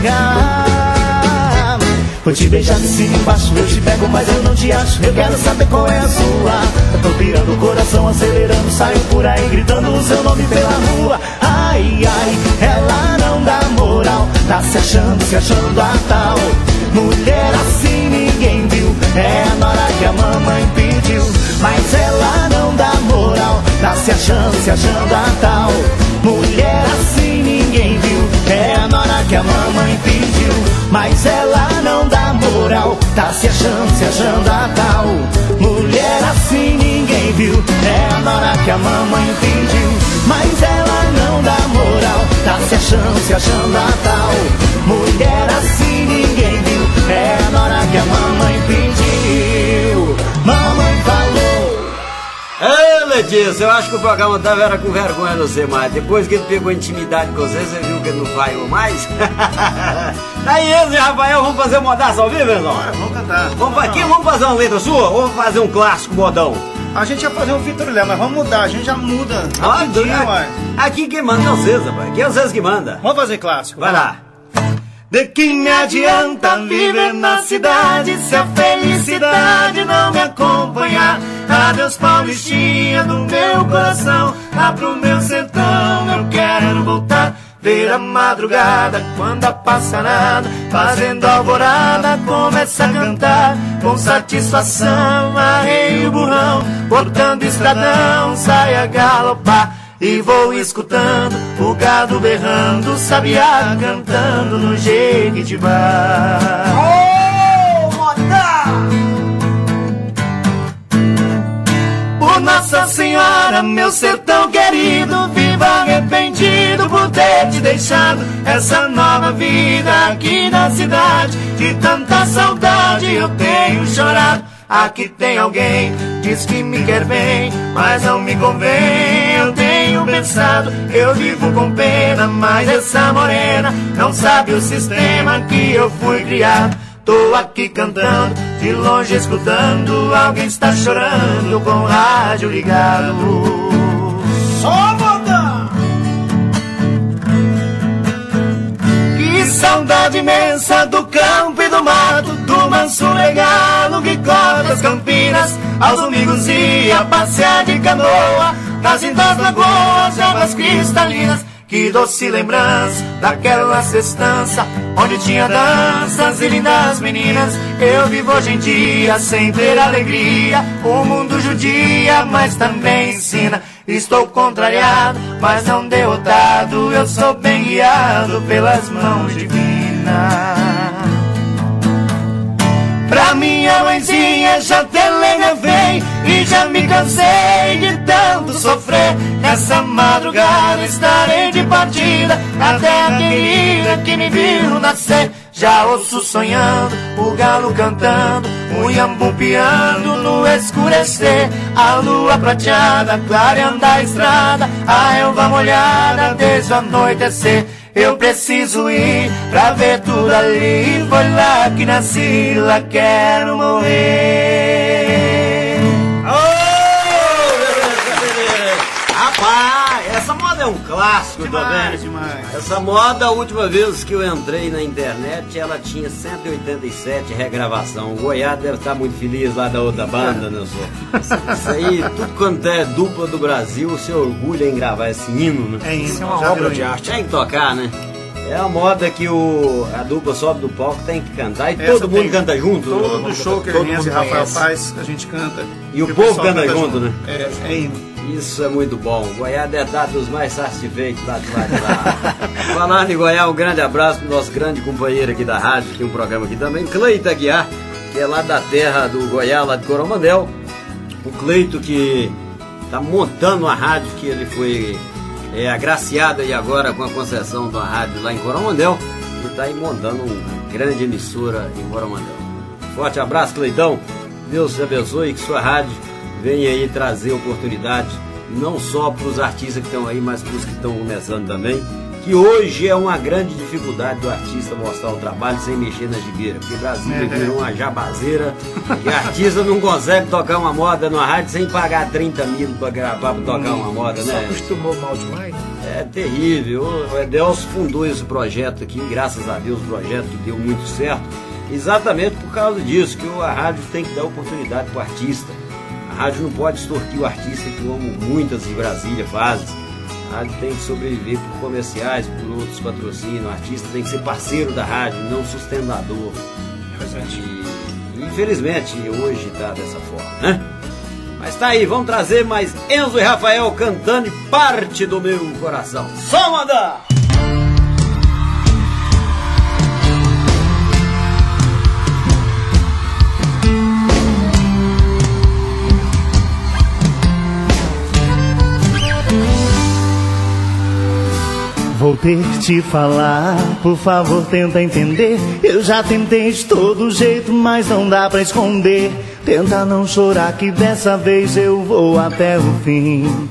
[SPEAKER 5] pegar. Vou te beijar de cima e embaixo, eu te pego, mas eu não te acho. Eu quero saber qual é a sua. Eu tô pirando o coração, acelerando, saio por aí gritando o seu nome pela rua. Ai, ai, ela não dá moral, tá se achando, se achando a tal. Mulher assim ninguém viu, é a nora que a mamãe pediu. Mas ela não dá moral, tá se achando, se achando a tal. Mulher assim ninguém viu, é a nora que a mamãe pediu. Mas ela não dá moral, tá se achando, se achando a tal. Mulher assim ninguém viu, é a nora que a mamãe pediu. Mas ela não dá moral, tá se achando, se achando a tal. Mulher assim ninguém viu, é a nora que a mamãe pediu. Mamãe falou.
[SPEAKER 2] Ei, Letícia, eu acho que o programa tava era com vergonha de você, mas depois que ele pegou intimidade com você, você viu que ele não falhou mais? Daí, Enzo e Rafael, vamos fazer uma mudança ao vivo, Enzo?
[SPEAKER 3] Vamos cantar.
[SPEAKER 2] Vamos aqui, vamos fazer uma letra sua ou vamos fazer um clássico modão?
[SPEAKER 3] A gente ia fazer um Vitor Léo, mas vamos mudar, a gente já muda.
[SPEAKER 2] Ah,
[SPEAKER 3] rapidinho, ué.
[SPEAKER 2] aqui quem manda é vocês, rapaz. Aqui é vocês que mandam.
[SPEAKER 3] Vamos fazer clássico.
[SPEAKER 2] Vai lá.
[SPEAKER 5] De que me adianta viver na cidade se a felicidade não me acompanhar? Adeus Paulistinha do meu coração, lá pro meu sertão eu quero voltar. Ver a madrugada quando a passarada, fazendo alvorada, começa a cantar. Com satisfação arreio o burrão, cortando estradão, sai a galopar. E vou escutando o gado berrando, o sabiá cantando no Jequitibá.
[SPEAKER 2] Oh, moda!
[SPEAKER 5] Por Nossa Senhora, meu sertão querido, viva arrependido por ter te deixado essa nova vida aqui na cidade. De tanta saudade eu tenho chorado. Aqui tem alguém, diz que me quer bem, mas não me convém. Eu tenho pensado, eu vivo com pena, mas essa morena não sabe o sistema que eu fui criado. Tô aqui cantando, de longe escutando, alguém está chorando com o rádio ligado.
[SPEAKER 2] Só moda!
[SPEAKER 5] Que saudade imensa do campo e do mato, do manso legado que corta as campinas. Aos domingos ia passear de canoa nas lindas lagoas de águas cristalinas. Que doce lembrança daquela festança onde tinha danças e lindas meninas. Eu vivo hoje em dia sem ter alegria, o mundo judia, mas também ensina. Estou contrariado, mas não derrotado, eu sou bem guiado pelas mãos divinas. Pra minha mãezinha já telegravei e já me cansei de tanto sofrer. Nessa madrugada estarei de partida até a querida que me viu nascer. Já ouço sonhando, o galo cantando, o iambu piando no escurecer. A lua prateada clareando a estrada, a relva molhada desde o anoitecer. Eu preciso ir pra ver tudo ali, foi lá que nasci, lá quero morrer.
[SPEAKER 2] Oh, rapaz, Essa moda é um clássico
[SPEAKER 3] Demais,
[SPEAKER 2] também.
[SPEAKER 3] demais.
[SPEAKER 2] Essa moda, a última vez que eu entrei na internet, ela tinha cento e oitenta e sete regravação. O Goiás deve estar muito feliz lá da outra banda, né, senhor? Isso aí, tudo quanto é dupla do Brasil, o seu orgulho em gravar esse hino, né?
[SPEAKER 3] É,
[SPEAKER 7] Isso é uma
[SPEAKER 3] já
[SPEAKER 7] obra
[SPEAKER 3] virou
[SPEAKER 7] de
[SPEAKER 3] hino.
[SPEAKER 7] arte.
[SPEAKER 2] Tem que tocar, né? É a moda que o, a dupla sobe do palco, tem que cantar e
[SPEAKER 3] Essa
[SPEAKER 2] todo mundo
[SPEAKER 3] tem-
[SPEAKER 2] canta junto.
[SPEAKER 3] Todo
[SPEAKER 2] né?
[SPEAKER 3] show que
[SPEAKER 7] todo
[SPEAKER 3] Renzo e
[SPEAKER 7] mundo
[SPEAKER 3] Rafael
[SPEAKER 7] conhece.
[SPEAKER 3] faz, a gente canta.
[SPEAKER 2] E o
[SPEAKER 3] o
[SPEAKER 2] povo
[SPEAKER 3] pessoal
[SPEAKER 2] canta junto, né?
[SPEAKER 3] É, é hino.
[SPEAKER 2] Isso é muito bom. Goiás é dado dos mais satisfeitos lá de lá de lá. Falando em Goiás, um grande abraço pro nosso grande companheiro aqui da rádio, que tem um programa aqui também, Cleito Aguiar, que é lá da terra do Goiás, lá de Coromandel. O Cleito que tá montando uma rádio que ele foi é, agraciado aí agora com a concessão de uma rádio lá em Coromandel e tá aí montando uma grande emissora em Coromandel. Forte abraço, Cleitão. Deus te abençoe e que sua rádio venha aí trazer oportunidade não só para os artistas que estão aí, mas para os que estão começando também, que hoje é uma grande dificuldade do artista mostrar o trabalho sem mexer na gibeira, porque Brasília virou uma jabazeira e artista não consegue tocar uma moda numa rádio sem pagar trinta mil para gravar, para tocar uma moda,
[SPEAKER 7] Só
[SPEAKER 2] né?
[SPEAKER 7] acostumou mal demais.
[SPEAKER 2] É terrível. O Edelso fundou esse projeto aqui, graças a Deus, o projeto que deu muito certo, exatamente por causa disso, que a rádio tem que dar oportunidade para o artista. A rádio não pode extorquir o artista, como muitas de Brasília fazem. A rádio tem que sobreviver por comerciais, por outros patrocínios. O artista tem que ser parceiro da rádio, não sustentador. E, infelizmente, hoje está dessa forma, né? Mas tá aí, vamos trazer mais Enzo e Rafael cantando Parte do Meu Coração. Só mandar!
[SPEAKER 5] Vou ter que te falar, por favor tenta entender. Eu já tentei de todo jeito, mas não dá pra esconder. Tenta não chorar que dessa vez eu vou até o fim.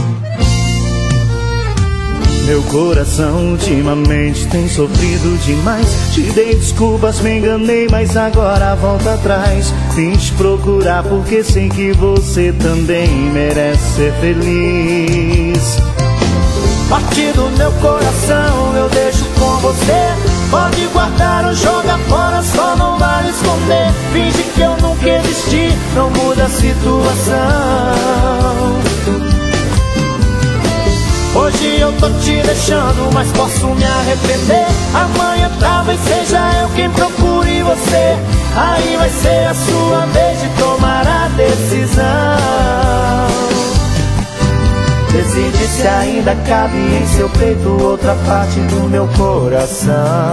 [SPEAKER 5] Meu coração ultimamente tem sofrido demais. Te dei desculpas, me enganei, mas agora volta atrás. Vim te procurar porque sei que você também merece ser feliz. Parte do meu coração eu deixo com você. Pode guardar ou joga fora, só não vale esconder. Finge que eu nunca existi, não muda a situação. Hoje eu tô te deixando, mas posso me arrepender. Amanhã talvez seja eu quem procure você. Aí vai ser a sua vez de tomar a decisão. Decide se ainda cabe em seu peito outra parte do meu coração.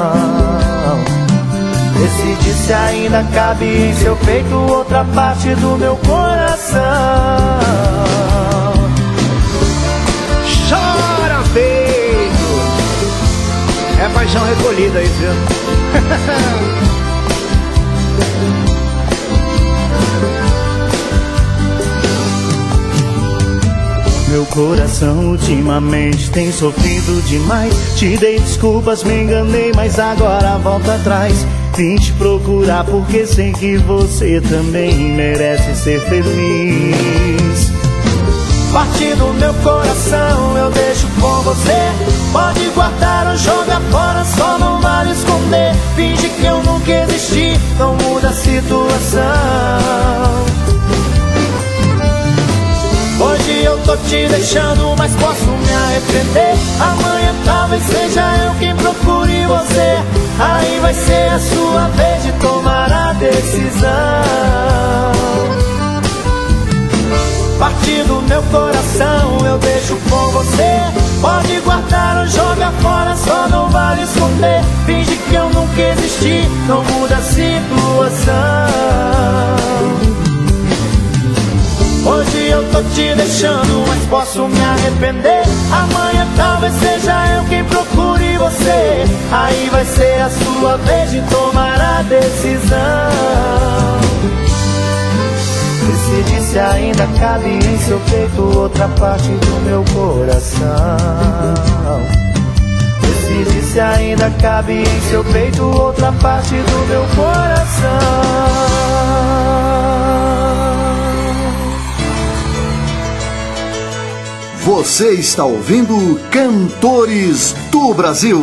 [SPEAKER 5] Decide se ainda cabe em seu peito outra parte do meu coração.
[SPEAKER 7] Chora, peito! É paixão recolhida aí, viu?
[SPEAKER 5] Meu coração ultimamente tem sofrido demais. Te dei desculpas, me enganei, mas agora volta atrás. Vim te procurar porque sei que você também merece ser feliz. Parte do meu coração eu deixo com você. Pode guardar ou joga fora, só não vale esconder. Finge que eu nunca existi, não muda a situação. Hoje eu tô te deixando, mas posso me arrepender. Amanhã talvez seja eu quem procure você. Aí vai ser a sua vez de tomar a decisão. Parte do meu coração eu deixo com você. Pode guardar ou joga fora, só não vale esconder. Finge que eu nunca existi, não muda a situação. Hoje eu tô te deixando, mas posso me arrepender. Amanhã talvez seja eu quem procure você. Aí vai ser a sua vez de tomar a decisão. Decide se ainda cabe em seu peito outra parte do meu coração. Decide se ainda cabe em seu peito outra parte do meu coração.
[SPEAKER 1] Você está ouvindo Cantores do Brasil.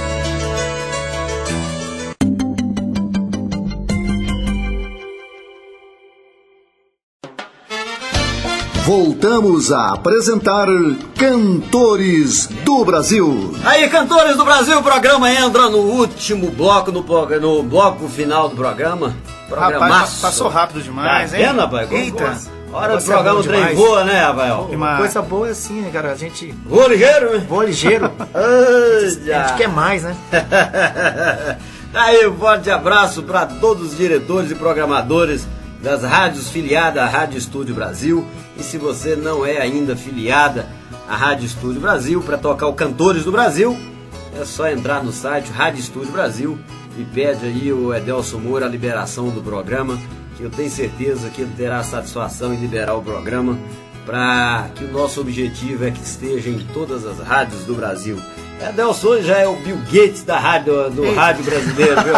[SPEAKER 1] Voltamos a apresentar Cantores do Brasil.
[SPEAKER 2] Aí, Cantores do Brasil, o programa entra no último bloco, no, no bloco final do programa.
[SPEAKER 3] Rapaz, passou rápido demais,
[SPEAKER 2] tá
[SPEAKER 3] hein?
[SPEAKER 2] Vendo, rapaz?
[SPEAKER 3] Eita.
[SPEAKER 2] Hora do programa, o trem voa, né, Rafael?
[SPEAKER 7] Uma coisa boa é assim, né, cara? A gente...
[SPEAKER 2] Voa ligeiro, né?
[SPEAKER 7] Voa ligeiro.
[SPEAKER 2] A
[SPEAKER 7] gente quer mais, né?
[SPEAKER 2] Aí, um forte abraço para todos os diretores e programadores das rádios filiadas à Rádio Estúdio Brasil. E se você não é ainda filiada à Rádio Estúdio Brasil, para tocar o Cantores do Brasil, é só entrar no site Rádio Estúdio Brasil e pede aí o Edelson Moura a liberação do programa, que eu tenho certeza que ele terá satisfação em liberar o programa, para que o nosso objetivo é que esteja em todas as rádios do Brasil. Edelson hoje já é o Bill Gates da rádio, do rádio brasileiro, viu?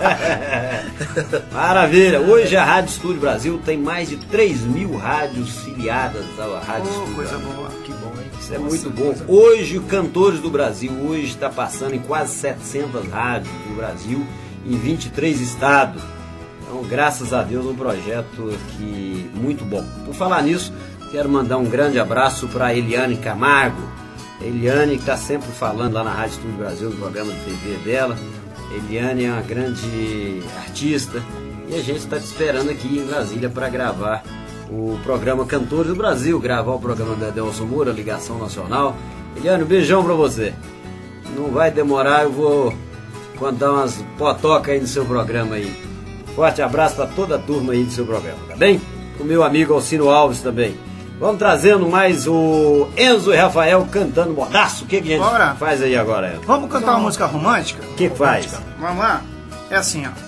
[SPEAKER 2] Maravilha! Hoje a Rádio Estúdio Brasil tem mais de três mil rádios filiadas à Rádio
[SPEAKER 3] Oh,
[SPEAKER 2] Estúdio
[SPEAKER 3] coisa
[SPEAKER 2] Brasil.
[SPEAKER 3] boa. Que bom, hein?
[SPEAKER 2] Isso é
[SPEAKER 3] Nossa,
[SPEAKER 2] muito bom.
[SPEAKER 3] coisa boa.
[SPEAKER 2] Hoje o Cantores do Brasil hoje está passando em quase setecentas rádios do Brasil, em vinte e três estados. Então, graças a Deus, um projeto que muito bom. Por falar nisso, quero mandar um grande abraço para a Eliane Camargo. Eliane que está sempre falando lá na Rádio Estúdio Brasil, no programa de T V dela. Eliane é uma grande artista e a gente está te esperando aqui em Brasília para gravar o programa Cantores do Brasil, gravar o programa da Edelson Moura, Ligação Nacional. Eliane, um beijão para você. Não vai demorar, eu vou contar umas potocas aí no seu programa aí. Forte abraço para toda a turma aí do seu programa, tá bem? O meu amigo Alcino Alves também. Vamos trazendo mais o Enzo e Rafael cantando Mordaço. O que, que a gente
[SPEAKER 3] Bora.
[SPEAKER 2] faz aí agora, Enzo?
[SPEAKER 3] Vamos cantar uma música romântica?
[SPEAKER 2] O que faz?
[SPEAKER 3] Vamos lá? É assim, ó.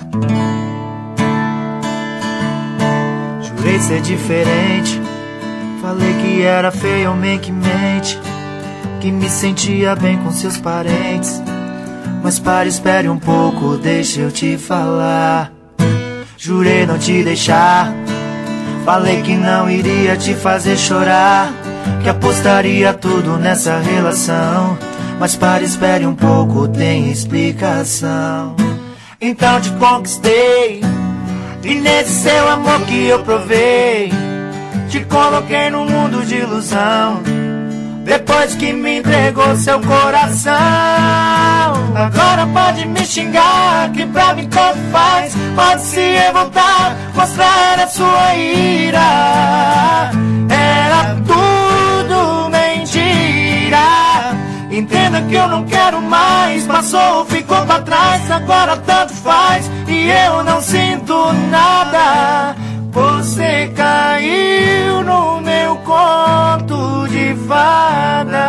[SPEAKER 5] Jurei ser diferente, falei que era feio, homem que mente, que me sentia bem com seus parentes. Mas para, espere um pouco, deixa eu te falar. Jurei não te deixar, falei que não iria te fazer chorar, que apostaria tudo nessa relação. Mas para, espere um pouco, tem explicação. Então te conquistei, e nesse seu amor que eu provei, te coloquei num mundo de ilusão. Depois que me entregou seu coração, agora pode me xingar, que pra mim tanto faz. Pode se revoltar, mostrar a sua ira. Era tudo mentira. Entenda que eu não quero mais. Passou, ficou pra trás, agora tanto faz. E eu não sinto nada. Você caiu no meu conto de fada.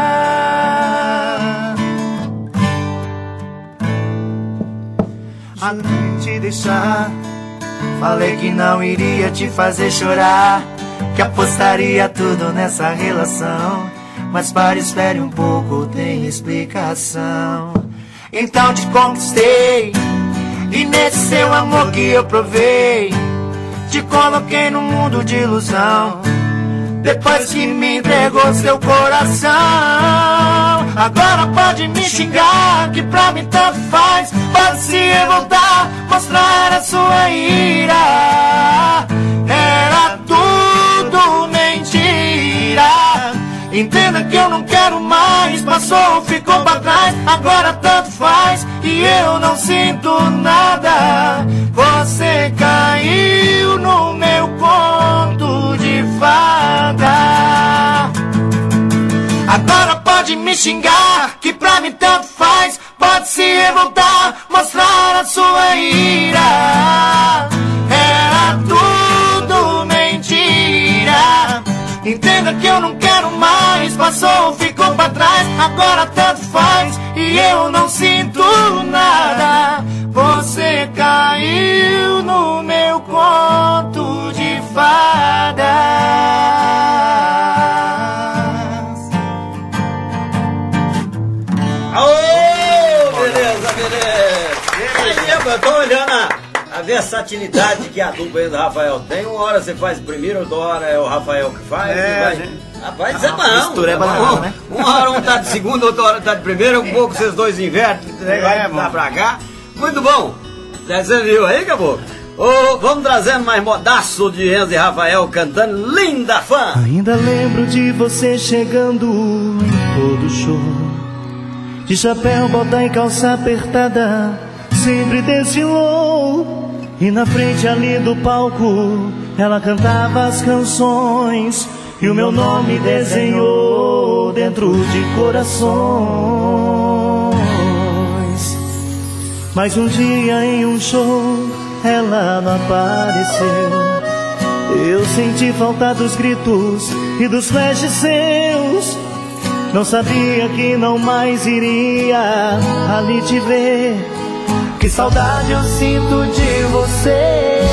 [SPEAKER 5] Jurei te deixar, falei que não iria te fazer chorar, que apostaria tudo nessa relação. Mas para, espere um pouco, tem explicação. Então te conquistei, e nesse seu amor que eu provei, te coloquei num mundo de ilusão. Depois que me entregou seu coração, agora pode me xingar, que pra mim tanto faz. Pode se revoltar, mostrar a sua ira. Era tudo mentira. Entenda que eu não quero mais. Passou, ficou pra trás, agora tanto faz. E eu não sinto nada. Você caiu no meu conto de fada. Agora pode me xingar, que pra mim tanto faz. Pode se revoltar, mostrar a sua ira. Era tudo mentira. Entenda que eu não quero mais. Passou, ficou pra trás, agora tanto faz. E eu não sinto nada. Você caiu no meu conto de fadas.
[SPEAKER 2] Aô, beleza, beleza. Aí, eu tô olhando a, a versatilidade que a dupla aí do Rafael tem. Uma hora você faz primeiro, outra hora é o Rafael que faz.
[SPEAKER 3] É,
[SPEAKER 2] vai,
[SPEAKER 3] a gente,
[SPEAKER 2] Rapaz, isso é bom.
[SPEAKER 3] Mistureba
[SPEAKER 2] Tá
[SPEAKER 3] na
[SPEAKER 2] bom.
[SPEAKER 3] né?
[SPEAKER 2] Uma hora um tá de segunda, outra hora tá de primeira, um pouco vocês dois invertem, né? Vai
[SPEAKER 3] É,
[SPEAKER 2] de lá
[SPEAKER 3] bom.
[SPEAKER 2] pra cá. Muito bom. Já você viu aí, acabou? Ô, vamos trazendo mais modaço de Enzo e Rafael cantando Linda Fã.
[SPEAKER 5] Ainda lembro de você chegando em todo show, de chapéu, bota e calça apertada, sempre desfilou. E na frente ali do palco, ela cantava as canções, e o meu nome desenhou dentro de corações. Mas um dia em um show, ela não apareceu. Eu senti falta dos gritos e dos flashes seus. Não sabia que não mais iria ali te ver. Que saudade eu sinto de você.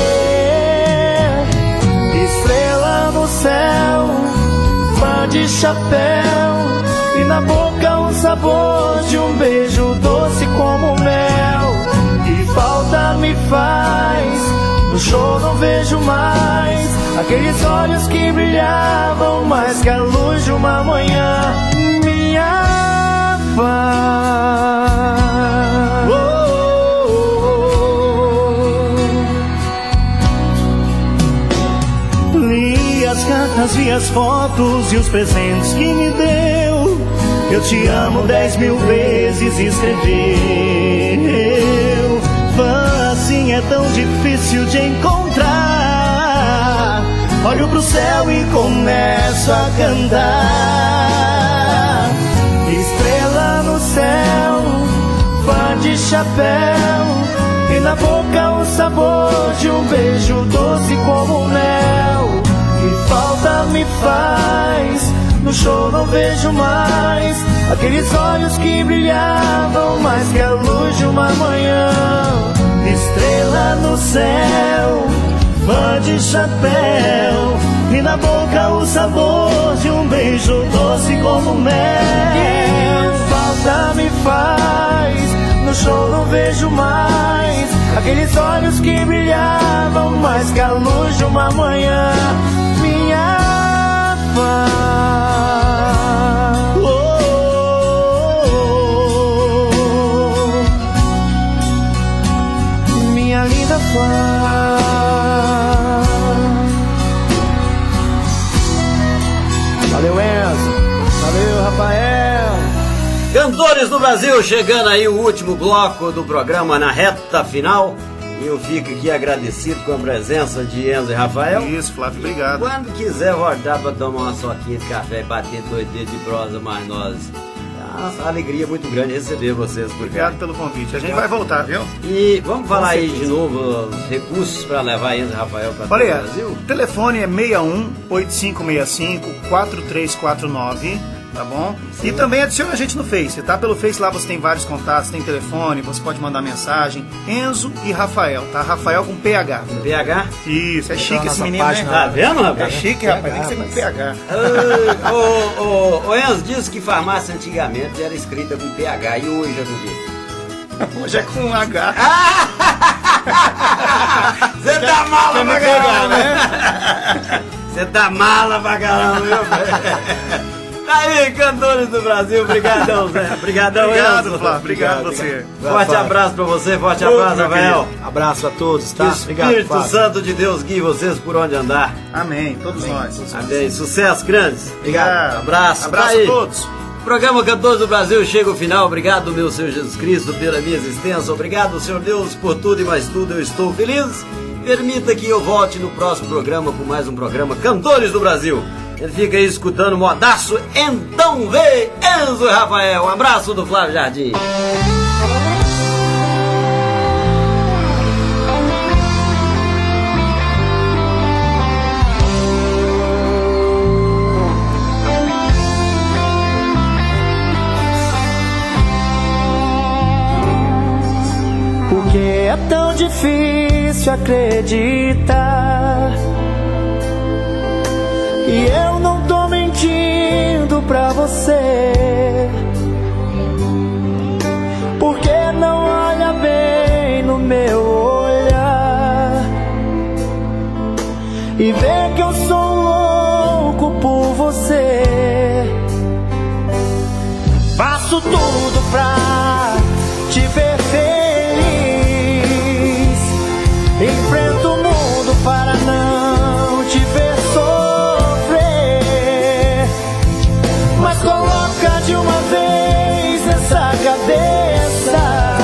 [SPEAKER 5] Estrela no céu, fã de chapéu, e na boca o sabor de um beijo doce como mel. Que falta me faz, no show não vejo mais aqueles olhos que brilhavam mais que a luz de uma manhã. Minha fã. Oh, oh, oh. Li as cartas, vi as fotos e os presentes que me deu. Eu te amo dez mil vezes, escreveu. Fã assim é tão difícil de encontrar. Olho pro céu e começo a cantar. Estrela no céu, fã de chapéu, e na boca o sabor de um beijo doce como mel. Que falta me faz, no show não vejo mais aqueles olhos que brilhavam mais que a luz de uma manhã. Estrela no céu, fã de chapéu, e na boca o sabor de um beijo doce como mel. Que falta me faz, no show não vejo mais aqueles olhos que brilhavam mais que a luz de uma manhã. Minha fã. Oh, oh, oh. Minha linda fã. Valeu, Enzo. Valeu, Rafael.
[SPEAKER 2] Cantores do Brasil, chegando aí o último bloco do programa na reta final. E eu fico aqui agradecido com a presença de Enzo e Rafael.
[SPEAKER 3] Isso, Flávio, obrigado.
[SPEAKER 2] Quando quiser voltar para tomar uma soquinha de café e bater dois dedos de prosa, mas nós... É uma alegria muito grande receber vocês por
[SPEAKER 3] Obrigado
[SPEAKER 2] cá.
[SPEAKER 3] pelo convite. A gente vai voltar, viu?
[SPEAKER 2] E vamos falar aí de novo os recursos para levar Enzo e Rafael para todo
[SPEAKER 3] Olha
[SPEAKER 2] o
[SPEAKER 3] aí,
[SPEAKER 2] Brasil?
[SPEAKER 3] o telefone é seis um oito cinco seis cinco quatro três quatro nove, tá bom? Sim. E também adiciona a gente no Face, tá? Pelo Face lá você tem vários contatos, tem telefone, você pode mandar mensagem. Enzo e Rafael, tá? Rafael com P H.
[SPEAKER 2] P H?
[SPEAKER 3] Isso, é chique esse menino,
[SPEAKER 7] página,
[SPEAKER 3] né?
[SPEAKER 2] Tá vendo, rapaz?
[SPEAKER 3] É chique, rapaz, tem que ser com P H.
[SPEAKER 2] Ô, ô, ô, Enzo disse que farmácia antigamente era escrita com P H e hoje é com quê?
[SPEAKER 3] Hoje é com H.
[SPEAKER 2] Você tá mala
[SPEAKER 3] Quer me
[SPEAKER 2] pra
[SPEAKER 3] pegar,
[SPEAKER 2] caramba,
[SPEAKER 3] né?
[SPEAKER 2] Você tá mala pra caramba, viu, velho? Tá aí, cantores do Brasil, obrigadão, Zé. Obrigadão,
[SPEAKER 3] Obrigado,
[SPEAKER 2] Enzo.
[SPEAKER 3] Flávio. Obrigado você.
[SPEAKER 2] Forte abraço pra você, forte abraço,
[SPEAKER 3] meu
[SPEAKER 2] Rafael.
[SPEAKER 7] Abraço a todos, tá?
[SPEAKER 2] Que o Espírito Santo de Deus guie vocês por onde andar.
[SPEAKER 3] Amém, todos nós.
[SPEAKER 2] Amém. Sucesso grandes.
[SPEAKER 3] Obrigado.
[SPEAKER 2] Abraço.
[SPEAKER 3] Abraço
[SPEAKER 2] Tá aí.
[SPEAKER 3] a todos.
[SPEAKER 2] O programa Cantores do Brasil chega ao final. Obrigado, meu Senhor Jesus Cristo, pela minha existência. Obrigado, Senhor Deus, por tudo e mais tudo. Eu estou feliz. Permita que eu volte no próximo programa com mais um programa Cantores do Brasil. Ele fica aí escutando modaço. Então vê Enzo e Rafael. Um abraço do Flávio Jardim.
[SPEAKER 5] Por que é tão difícil acreditar? E eu não tô mentindo pra você. Porque não olha bem no meu olhar e vê que eu sou louco por você. pra te ver feliz. Enfrento o mundo para não te ver sofrer. Mas coloca de uma vez nessa cabeça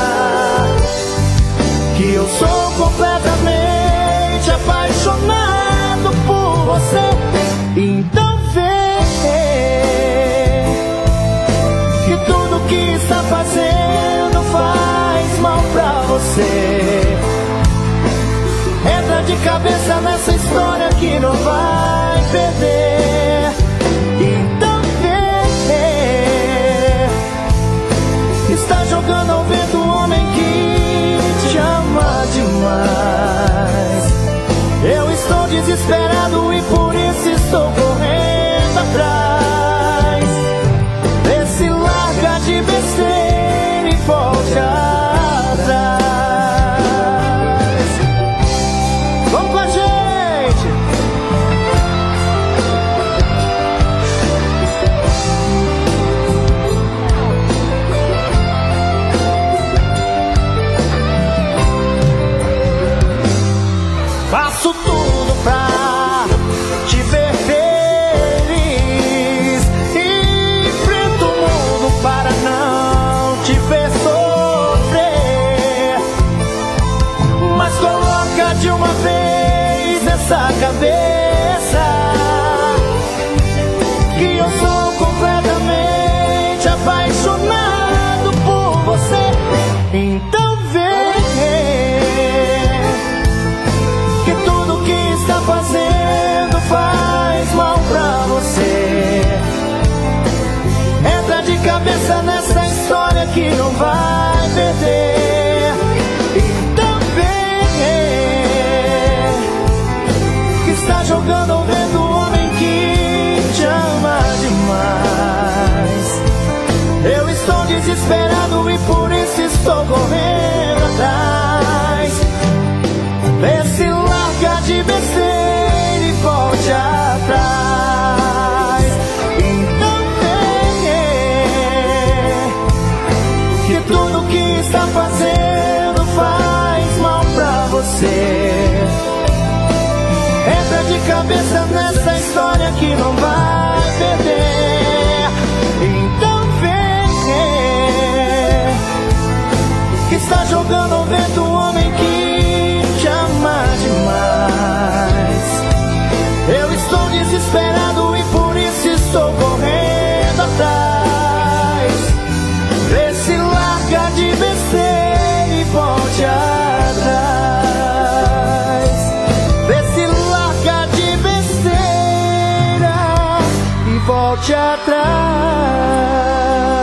[SPEAKER 5] que eu sou completamente apaixonado por você. Então vê que tudo que está fazendo faz mal pra você. Entra de cabeça nessa história que não vai perder. Então vê, está jogando ao vento o homem que te ama demais. Eu estou desesperado e por isso estou correndo atrás. Vê se larga de besteira e volte atrás. Vamos com a gente! Faço tudo pra te ver feliz. Enfrento o mundo para não te ver sofrer. Mas coloca de uma vez nessa cabeça que eu sou completamente apaixonado por você. Então vê que tudo que está fazendo faz mal pra você. Entra de cabeça nessa história que não vai perder. Então vê que está jogando ao vento o homem que te ama demais. Eu estou desesperado e por isso estou correndo atrás. Vê se larga de besteira e volte atrás. Então vê que tudo que está fazendo faz mal pra você. Entra de cabeça nessa história que não vai perder. Então vê que está jogando ao vento o homem que te ama demais. Eu estou desesperado e por isso estou correndo atrás. Vê se larga de besteira e volte atrás. Vê se larga de besteira e volte atrás.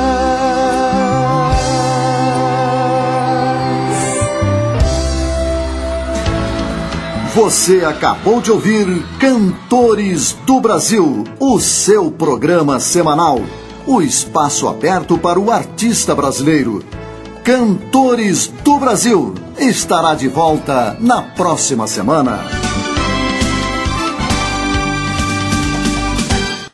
[SPEAKER 1] Você acabou de ouvir Cantores do Brasil, o seu programa semanal, o espaço aberto para o artista brasileiro. Cantores do Brasil estará de volta na próxima semana.